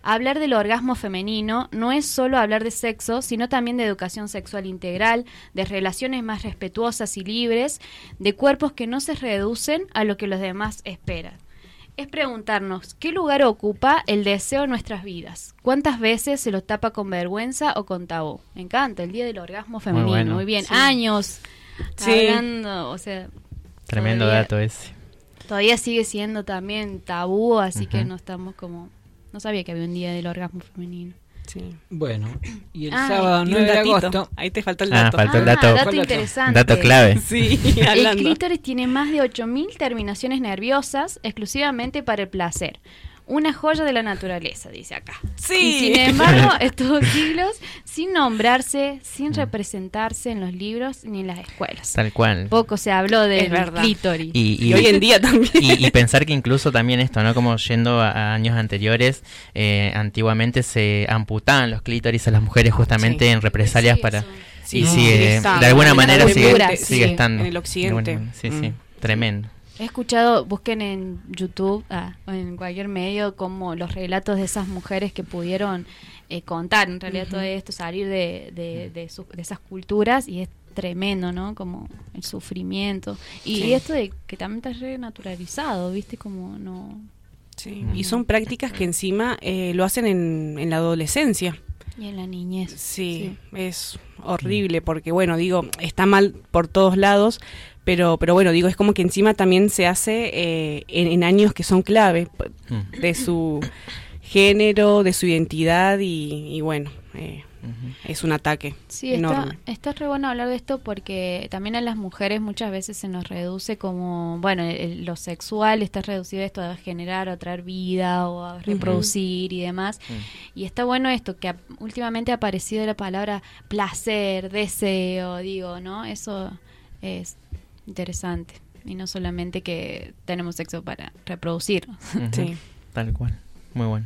Hablar del orgasmo femenino no es solo hablar de sexo, sino también de educación sexual integral, de relaciones más respetuosas y libres, de cuerpos que no se reducen a lo que los demás esperan. Es preguntarnos qué lugar ocupa el deseo en nuestras vidas. ¿Cuántas veces se lo tapa con vergüenza o con tabú? Me encanta, el Día del Orgasmo Femenino. Muy, bueno. Muy bien, sí. Años sí. hablando, o sea... Tremendo todavía, dato ese. Todavía sigue siendo también tabú, así uh-huh. que no estamos como... No sabía que había un Día del Orgasmo Femenino. Sí. Bueno, y el ah, sábado nueve de agosto... Ahí te faltó el dato. Ah, faltó el ah, dato. dato interesante. Dato clave. Sí, el clítoris tiene más de ocho mil terminaciones nerviosas exclusivamente para el placer. Una joya de la naturaleza, dice acá. Sí. Y sin embargo, estos siglos sin nombrarse, sin representarse en los libros ni en las escuelas. Tal cual. Poco se habló del clítoris. Y, y, y hoy en día también. Y, y pensar que incluso también esto, ¿no? Como yendo a, a años anteriores, eh, antiguamente se amputaban los clítoris a las mujeres justamente sí. en represalias sí, para... Eso. Sí, y no, sigue, está, de alguna en manera sigue, cultura, sigue sí, estando. En el occidente. Bueno, sí, mm. sí, tremendo. He escuchado, busquen en YouTube ah, o en cualquier medio como los relatos de esas mujeres que pudieron eh, contar en realidad uh-huh. todo esto, salir de, de, de, su, de esas culturas y es tremendo, ¿no? Como el sufrimiento y, sí. y esto de que también está re naturalizado, ¿viste? Como no... Sí, y son prácticas que encima eh, lo hacen en, en la adolescencia. Y en la niñez. Sí, sí, es horrible porque, bueno, digo, está mal por todos lados, pero pero bueno, digo, es como que encima también se hace eh, en, en años que son clave de su género, de su identidad y, y bueno, eh, uh-huh. es un ataque sí, enorme. Está, está re bueno hablar de esto porque también a las mujeres muchas veces se nos reduce como, bueno, el, lo sexual está reducido a esto a generar o traer vida o a reproducir uh-huh. y demás. Uh-huh. Y está bueno esto, que a, últimamente ha aparecido la palabra placer, deseo, digo, ¿no? Eso es interesante. Y no solamente que tenemos sexo para reproducir. Uh-huh. Sí. Tal cual. Muy bueno.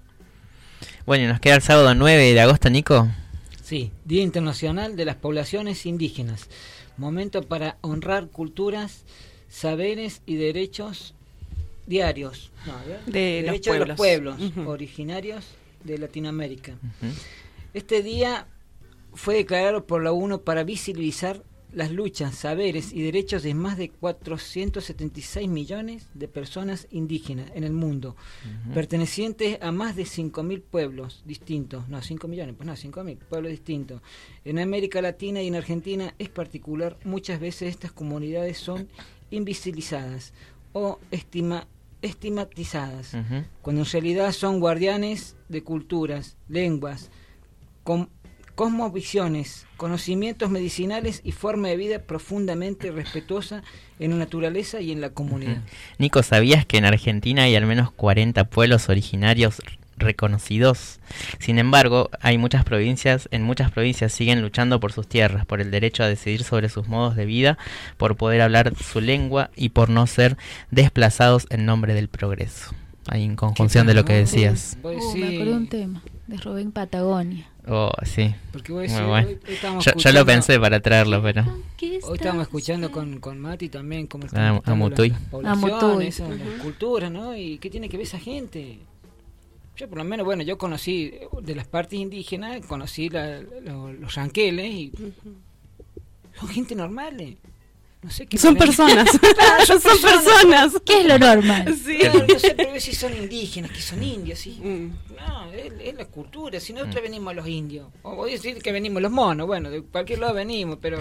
Bueno, y nos queda el sábado nueve de agosto, Nico. Sí, Día Internacional de las Poblaciones Indígenas. Momento para honrar culturas, saberes y derechos diarios. No, de derechos los de los pueblos uh-huh. originarios de Latinoamérica. Uh-huh. Este día fue declarado por la ONU para visibilizar las luchas, saberes y derechos de más de cuatrocientos setenta y seis millones de personas indígenas en el mundo, uh-huh. pertenecientes a más de cinco mil pueblos distintos, no, cinco millones, pues no, cinco mil pueblos distintos. En América Latina y en Argentina es particular, muchas veces estas comunidades son invisibilizadas o estima, estigmatizadas, uh-huh. cuando en realidad son guardianes de culturas, lenguas, con cosmovisiones, conocimientos medicinales y forma de vida profundamente respetuosa en la naturaleza y en la comunidad. Uh-huh. Nico, ¿sabías que en Argentina hay al menos cuarenta pueblos originarios reconocidos? Sin embargo, hay muchas provincias, en muchas provincias siguen luchando por sus tierras, por el derecho a decidir sobre sus modos de vida, por poder hablar su lengua y por no ser desplazados en nombre del progreso. Hay en conjunción de lo que decías. Uh, uh, me acuerdo de un tema de Rubén Patagonia. Oh, sí. Porque voy a Muy decir, bueno. hoy, hoy yo, yo lo pensé para traerlo, pero... Hoy estamos escuchando con, con Mati también cómo ah, a Mutuy. Las poblaciones, uh-huh. las culturas, ¿no? Y qué tiene que ver esa gente. Yo por lo menos, bueno, yo conocí de las partes indígenas, conocí la, la, los ranqueles y uh-huh. son gente normales. No sé qué son personas. Claro, son personas. ¿Qué es lo normal? Sí. Claro, no sé, pero si son indígenas, que son indios, sí. Mm. No, es, es la cultura. Si nosotros mm. venimos los indios, o voy a decir que venimos los monos, bueno, de cualquier lado venimos, pero...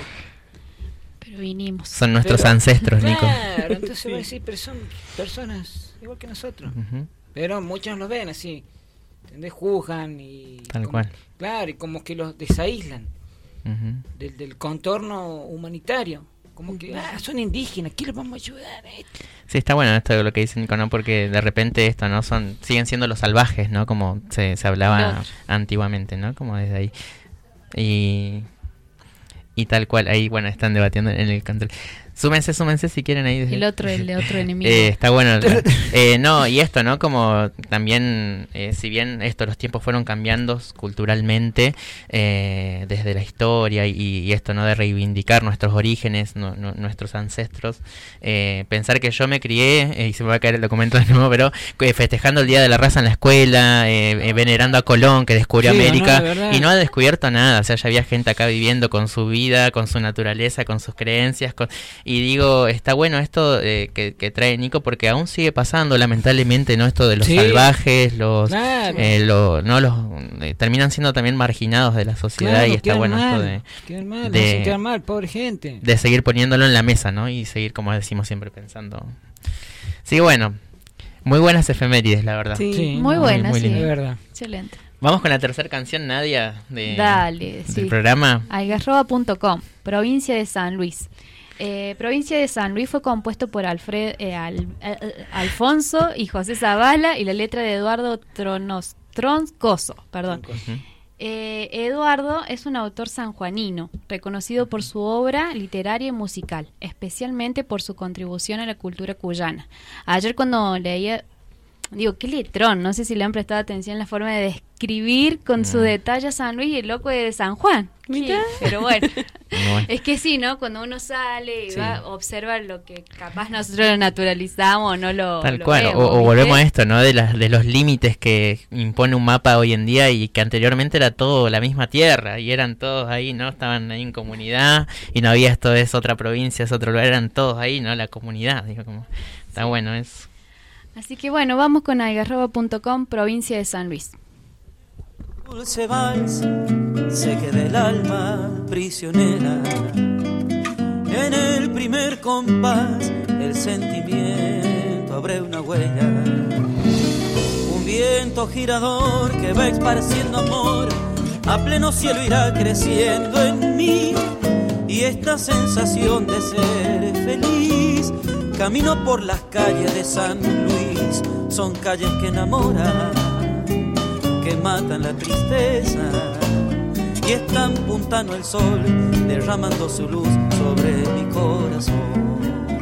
Pero vinimos. Son nuestros pero, ancestros, Nico. Claro, entonces sí. voy a decir, pero son personas igual que nosotros. Uh-huh. Pero muchos los ven así, ¿entendés? Juzgan y... Tal como, cual. Claro, y como que los desaíslan uh-huh. del, del contorno humanitario. Como que, ah, son indígenas, ¿qué les vamos a ayudar? Eh? Sí, está bueno esto de lo que dice Nico, ¿no? Porque de repente esto, ¿no? Son, siguen siendo los salvajes, ¿no? Como se, se hablaba no. antiguamente, ¿no? Como desde ahí. Y, y tal cual. Ahí, bueno, están debatiendo en el control. Súmense, súmense si quieren ahí. El otro, el otro enemigo. Eh, está bueno. eh, no, y esto, ¿no? Como también, eh, si bien esto, los tiempos fueron cambiando culturalmente, eh, desde la historia y, y esto, ¿no? De reivindicar nuestros orígenes, no, no, nuestros ancestros. Eh, pensar que yo me crié, eh, y se me va a caer el documento de nuevo, pero eh, festejando el Día de la Raza en la escuela, eh, eh, venerando a Colón, que descubrió Sí, América, no, y no ha descubierto nada. O sea, ya había gente acá viviendo con su vida, con su naturaleza, con sus creencias, con... Y digo, está bueno esto eh, que, que trae Nico, porque aún sigue pasando, lamentablemente, ¿no? Esto de los Sí. salvajes, los, Claro. eh, lo, no los eh, terminan siendo también marginados de la sociedad, Claro, y está quedan bueno mal, esto de, quedan mal, de- nos hacen quedar mal, pobre gente. de seguir poniéndolo en la mesa, ¿no? Y seguir, como decimos siempre, pensando. Sí, bueno, muy buenas efemérides, la verdad. Sí. Sí, Muy buena, muy sí. lindo. de verdad. Excelente. Vamos con la tercera canción, Nadia, de, Dale, del sí. programa. algarroba punto com, provincia de San Luis. Eh, provincia de San Luis fue compuesto por Alfred, eh, Al- eh, Alfonso y José Zavala, y la letra de Eduardo Tronos, Troncoso. Perdón. Ujú. Eh, Eduardo es un autor sanjuanino, reconocido por su obra literaria y musical, especialmente por su contribución a la cultura cuyana. Ayer cuando leía, digo, qué letrón, no sé si le han prestado atención en la forma de describir con su Mm. detalle a San Luis y el loco de San Juan. Mirá. Sí, pero bueno, Muy bueno. es que sí, ¿no? Cuando uno sale y Sí. va, observa lo que capaz nosotros lo naturalizamos o no lo Tal lo cual, vemos, o, o ¿viste? volvemos a esto, ¿no? De, las, de los límites que impone un mapa hoy en día, y que anteriormente era todo la misma tierra y eran todos ahí, ¿no? Estaban ahí en comunidad y no había esto, es otra provincia, es otro lugar, eran todos ahí, ¿no? La comunidad, digo, como, está bueno eso. Así que bueno, vamos con algarroba punto com, provincia de San Luis. Dulce vals, sé que del alma prisionera, en el primer compás el sentimiento abre una huella, un viento girador que va esparciendo amor, a pleno cielo irá creciendo en mí, y esta sensación de ser feliz, camino por las calles de San Luis, son calles que enamoran, que matan la tristeza, y es tan puntano el sol derramando su luz sobre mi corazón.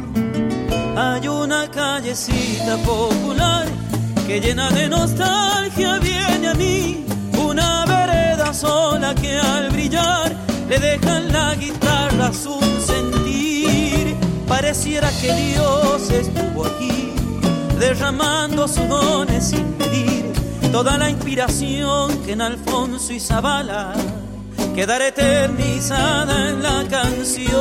Hay una callecita popular que llena de nostalgia viene a mí, una vereda sola que al brillar le dejan la guitarra su sentir. Pareciera que Dios estuvo aquí derramando sus dones sin medir, toda la inspiración que en Alfonso y Zavala quedará eternizada en la canción.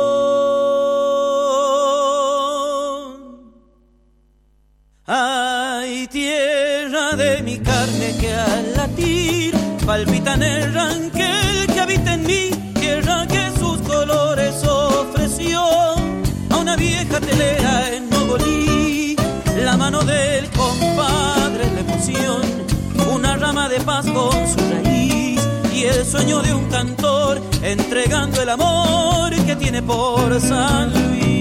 Ay, tierra de mi carne que al latir palpita en el ranquel que habita en mí, tierra que sus colores ofreció a una vieja telera en Mogolí, la mano del compadre la emoción, una rama de paz con su raíz, y el sueño de un cantor entregando el amor que tiene por San Luis.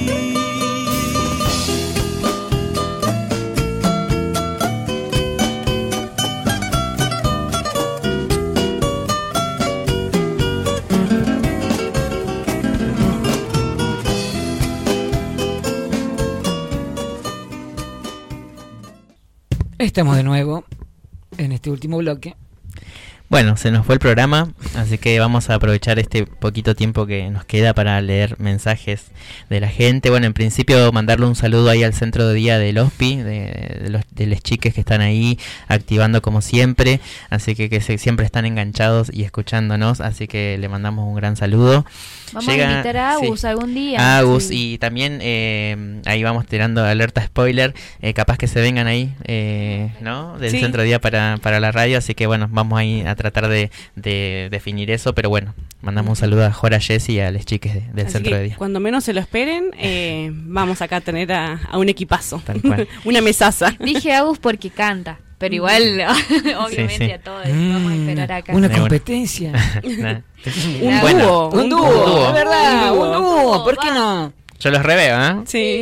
Estamos de nuevo en este último bloque. Bueno, se nos fue el programa, así que vamos a aprovechar este poquito tiempo que nos queda para leer mensajes de la gente. Bueno, en principio mandarle un saludo ahí al centro de día del O S P I, de, de los de los chiques que están ahí activando como siempre, así que que se, siempre están enganchados y escuchándonos, así que le mandamos un gran saludo. Vamos Llega- a invitar a Agus sí. algún día. Agus, Sí. y también eh, ahí vamos tirando alerta spoiler, eh, capaz que se vengan ahí, eh, ¿no? Del Sí. centro de día para, para la radio, así que bueno, vamos ahí a tratar de, de definir eso, pero bueno, mandamos un saludo a Jora, Jessy y a las chiques de- del Así centro que de día. cuando menos se lo esperen, eh, vamos acá a tener a, a un equipazo, Tal cual. una mesaza. Dije Agus porque canta, pero igual, obviamente sí. a todos vamos a esperar acá. Una De una. competencia. Nah. Un Bueno, dúo, Un dúo, dúo. es verdad, Un un dúo. dúo, ¿por qué no? yo los reveo, ¿eh? Sí.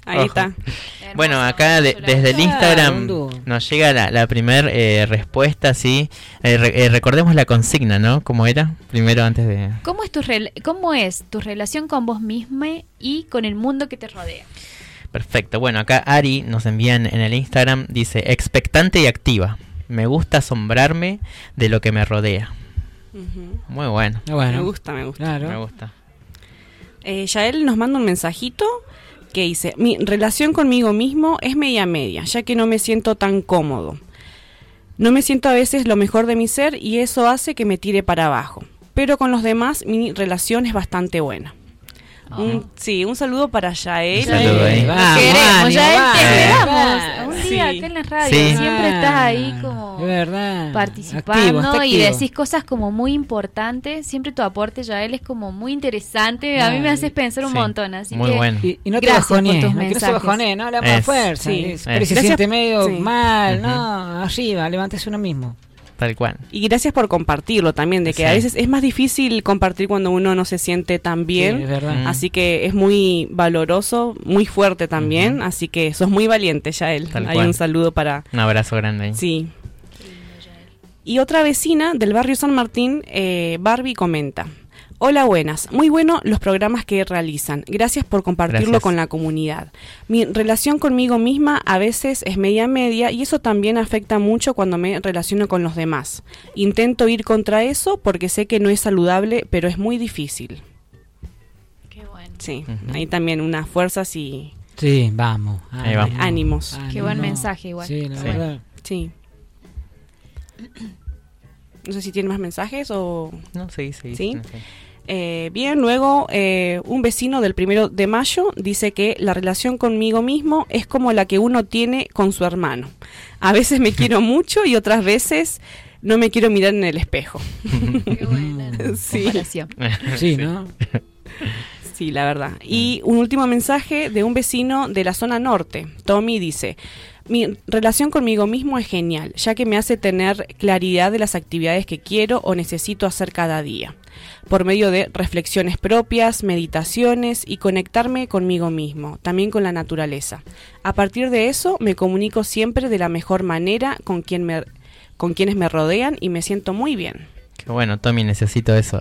Ahí Ojo. está. Hermoso, Bueno, acá de- hermoso, desde el Claro, Instagram un dúo. nos llega la, la primer eh, respuesta, sí. Eh, re- eh, recordemos la consigna, ¿no? ¿Cómo era? Primero antes de... ¿Cómo es, tu rel- ¿Cómo es tu relación con vos misma y con el mundo que te rodea? Perfecto. Bueno, acá Ari nos envía en, en el Instagram, dice, expectante y activa. Me gusta asombrarme de lo que me rodea. Ujú. Muy bueno, Ah, bueno, Me gusta, me gusta. Claro. me gusta. Eh, Yael nos manda un mensajito que dice, mi relación conmigo mismo es media media, ya que no me siento tan cómodo. No me siento a veces lo mejor de mi ser y eso hace que me tire para abajo. Pero con los demás mi relación es bastante buena. Un, sí, un saludo para Yael. Un saludo ahí. Vamos, Queremos, ánimo, ya vamos. te esperamos. Vamos. Un Sí. día acá en la radio. Sí. Siempre estás ahí como Es verdad. participando Activo, está y activo. decís cosas como muy importantes. Siempre tu aporte, Yael, es como muy interesante. A mí me Ay, haces pensar un sí. montón. Así Muy que bueno. Y, y no te Gracias por bajonees, tus no, que no se mensajes. bajonee, no le damos Es. fuerza. Sí. es- Es. Pero si se Gracias- siente medio sí. mal, Ujú. no, arriba, levántese uno mismo. Tal cual. Y gracias por compartirlo también, de que Sí. a veces es más difícil compartir cuando uno no se siente tan bien. Sí, es verdad. Mm. Así que es muy valoroso, muy fuerte también. Ujú. Así que sos muy valiente, Yael. Tal Hay cual. un saludo para... Un abrazo grande ahí. Sí. Y otra vecina del barrio San Martín, eh, Barbie, comenta: hola, buenas. Muy bueno los programas que realizan. Gracias por compartirlo Gracias. con la comunidad. Mi relación conmigo misma a veces es media media y eso también afecta mucho cuando me relaciono con los demás. Intento ir contra eso porque sé que no es saludable, pero es muy difícil. qué bueno. Sí, Ujú. ahí también unas fuerzas y Sí, vamos. Ahí vamos. ánimos. Qué buen mensaje igual. Sí, la Sí. verdad. Sí. No sé si tiene más mensajes o... No, sí, sí. ¿Sí? sí. Eh, bien, luego eh, un vecino del primero de mayo dice que la relación conmigo mismo es como la que uno tiene con su hermano. A veces me quiero mucho y otras veces no me quiero mirar en el espejo. Qué buena Sí. comparación. Sí, ¿no? Sí, la verdad. Y un último mensaje de un vecino de la zona norte. Tommy dice: mi relación conmigo mismo es genial, ya que me hace tener claridad de las actividades que quiero o necesito hacer cada día, por medio de reflexiones propias, meditaciones y conectarme conmigo mismo, también con la naturaleza. A partir de eso me comunico siempre de la mejor manera con quien me, con quienes me rodean y me siento muy bien. Qué bueno, Tommy, necesito eso.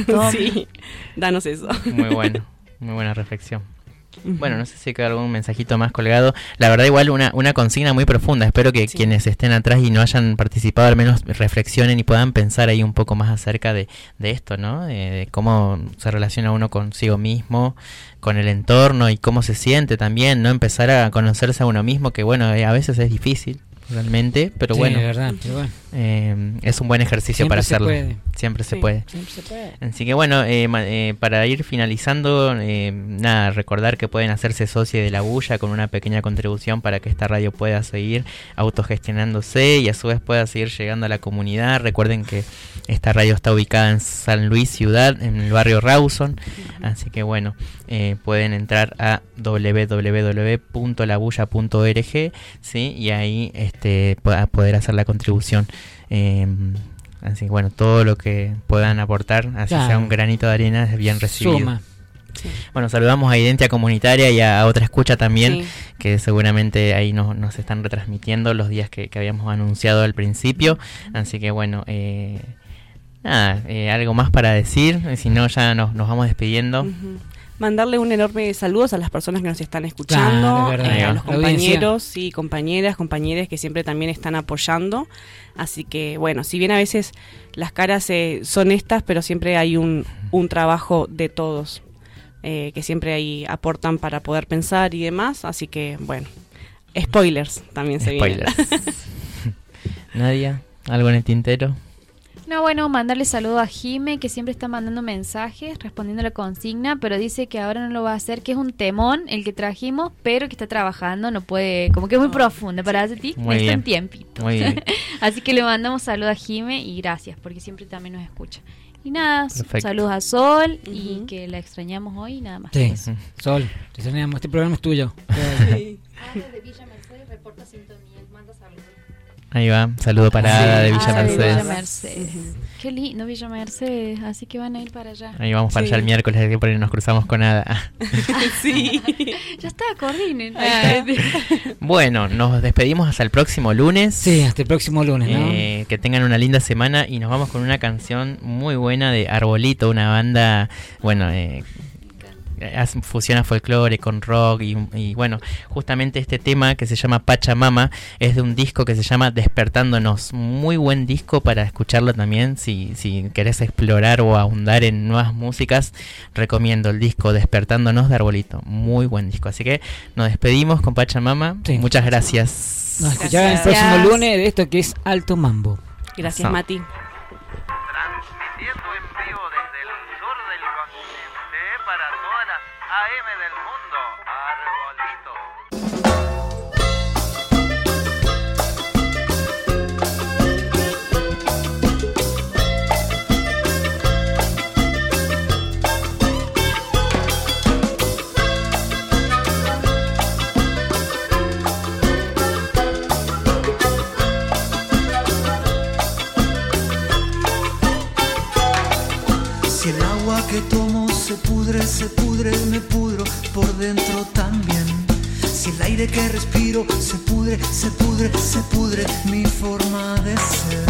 Sí, danos eso. Muy bueno, muy buena reflexión. Bueno, no sé si queda algún mensajito más colgado. La verdad, igual una, una consigna muy profunda. Espero que Sí. quienes estén atrás y no hayan participado al menos reflexionen y puedan pensar ahí un poco más acerca de, de esto, ¿no? De, de cómo se relaciona uno consigo mismo, con el entorno y cómo se siente también, ¿no? Empezar a conocerse a uno mismo, que bueno, eh, a veces es difícil, realmente, pero Sí, bueno, es verdad, pero bueno. eh, es un buen ejercicio Siempre para se hacerlo. puede. Siempre se Sí. puede. Siempre se puede. Así que bueno, eh, ma- eh, para ir finalizando, eh, nada, recordar que pueden hacerse socios de La Bulla con una pequeña contribución para que esta radio pueda seguir autogestionándose y a su vez pueda seguir llegando a la comunidad. Recuerden que esta radio está ubicada en San Luis Ciudad, en el barrio Rawson, así que bueno, eh, pueden entrar a doble u doble u doble u punto la bulla punto org, ¿sí? Y ahí este, pueda poder hacer la contribución. Eh, Así que bueno, todo lo que puedan aportar, así Claro. sea un granito de arena, es bien recibido. Suma. Sí. Bueno, saludamos a Identia Comunitaria y a Otra Escucha también, Sí. que seguramente ahí nos, nos están retransmitiendo los días que, que habíamos anunciado al principio. Así que bueno, eh, nada, eh, algo más para decir, si no ya nos, nos vamos despidiendo. Ujú. Mandarle un enorme saludos a las personas que nos están escuchando, Claro, de verdad. eh, a Ahí los va. La audiencia. compañeros y compañeras, compañeras que siempre también están apoyando. Así que bueno, si bien a veces las caras eh, son estas, pero siempre hay un, un trabajo de todos, eh, que siempre ahí aportan para poder pensar y demás. Así que bueno, spoilers también se vienen. Spoilers. Nadia, ¿algo en el tintero? No, bueno, mandarle saludo a Jime, que siempre está mandando mensajes, respondiendo a la consigna, pero dice que ahora no lo va a hacer, que es un temón el que trajimos, pero que está trabajando, no puede, como que es muy profunda para ti, Muy necesita bien. un tiempito. Muy bien. Así que le mandamos saludo a Jime y gracias, porque siempre también nos escucha. Y nada, Perfecto. saludos a Sol y Ujú. que la extrañamos hoy y nada más. Sí, Eso. Sol, te extrañamos, este programa es tuyo. Sí. Desde Villa Mercedes reporta sintonía, manda saludos. Ahí va, saludo para Sí. Ada de Villa Ah, de Mercedes. Villa Mercedes. Qué lindo Villa Mercedes, así que van a ir para allá. Ahí vamos para Sí. allá el miércoles, que por ahí nos cruzamos con Ada. Sí. Ya está, coordinen. Bueno, nos despedimos hasta el próximo lunes. Sí, hasta el próximo lunes, ¿no? Eh, que tengan una linda semana y nos vamos con una canción muy buena de Arbolito, una banda, bueno, eh, hace- fusiona folclore con rock y, y bueno, justamente este tema que se llama Pachamama es de un disco que se llama Despertándonos, muy buen disco para escucharlo también si, si querés explorar o ahondar en nuevas músicas, recomiendo el disco Despertándonos de Arbolito, muy buen disco, así que nos despedimos con Pachamama, Sí. muchas gracias. Nos escucharán el Gracias. próximo lunes de esto que es Alto Mambo. Gracias, Eso. Mati. Transmitiendo en vivo desde el sur del continente para todas las A M del mundo. Arbolito. Si el agua que tomo se pudre, se pudre, me pudro por dentro también. Si el aire que respiro se pudre, se pudre, se pudre mi forma de ser.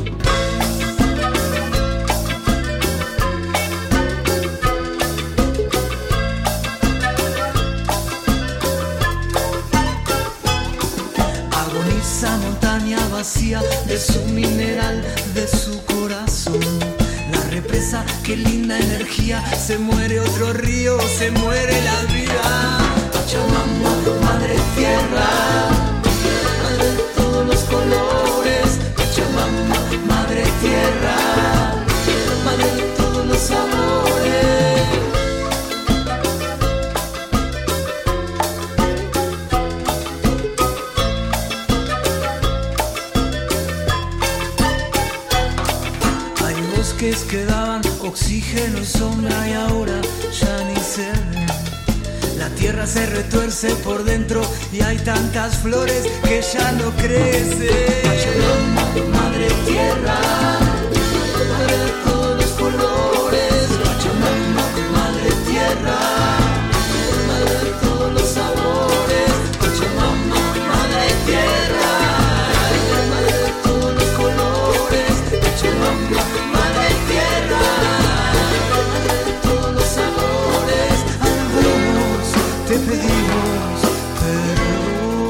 Agoniza montaña vacía de su mineral, de su corazón. La represa, qué linda energía. Se muere otro río, se muere la vida. Pachamama, madre tierra, madre de todos los colores. Pachamama, madre tierra, madre de todos los sabores. Hay bosques que daban oxígeno y sombra y ahora ya ni se ven. La tierra se retuerce por dentro y hay tantas flores que ya no crecen. Pachamama, madre tierra, madre de todos los colores. Pachamama, madre tierra, madre de todos los sabores. Pachamama, madre tierra, madre de todos los colores. Pachamama, madre tierra, madre de todos los sabores. Algunos te pedimos perdón.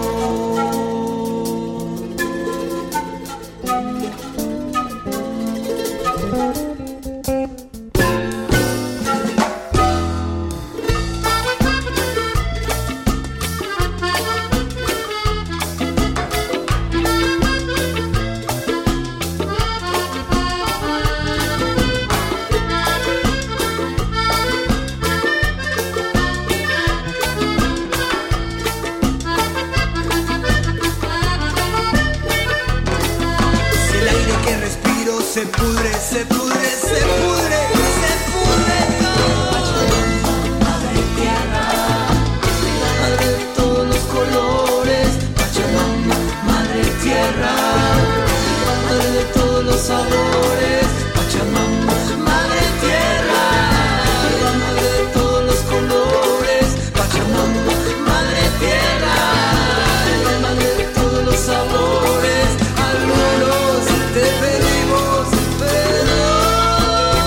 Si el aire que respiro se pudre, se pudre, se pudre, se pudre todo. Pachamama, madre tierra, madre de todos los colores. Pachamama, madre tierra, madre de todos los sabores. Pachamama, madre tierra, madre de todos los colores. Pachamama, madre tierra, madre de todos los sabores. Algunos te pedimos perdón.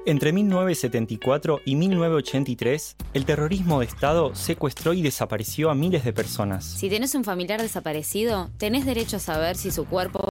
Entre mil novecientos setenta y cuatro y mil novecientos ochenta y tres, el terrorismo de Estado secuestró y desapareció a miles de personas. Si tenés un familiar desaparecido, tenés derecho a saber si su cuerpo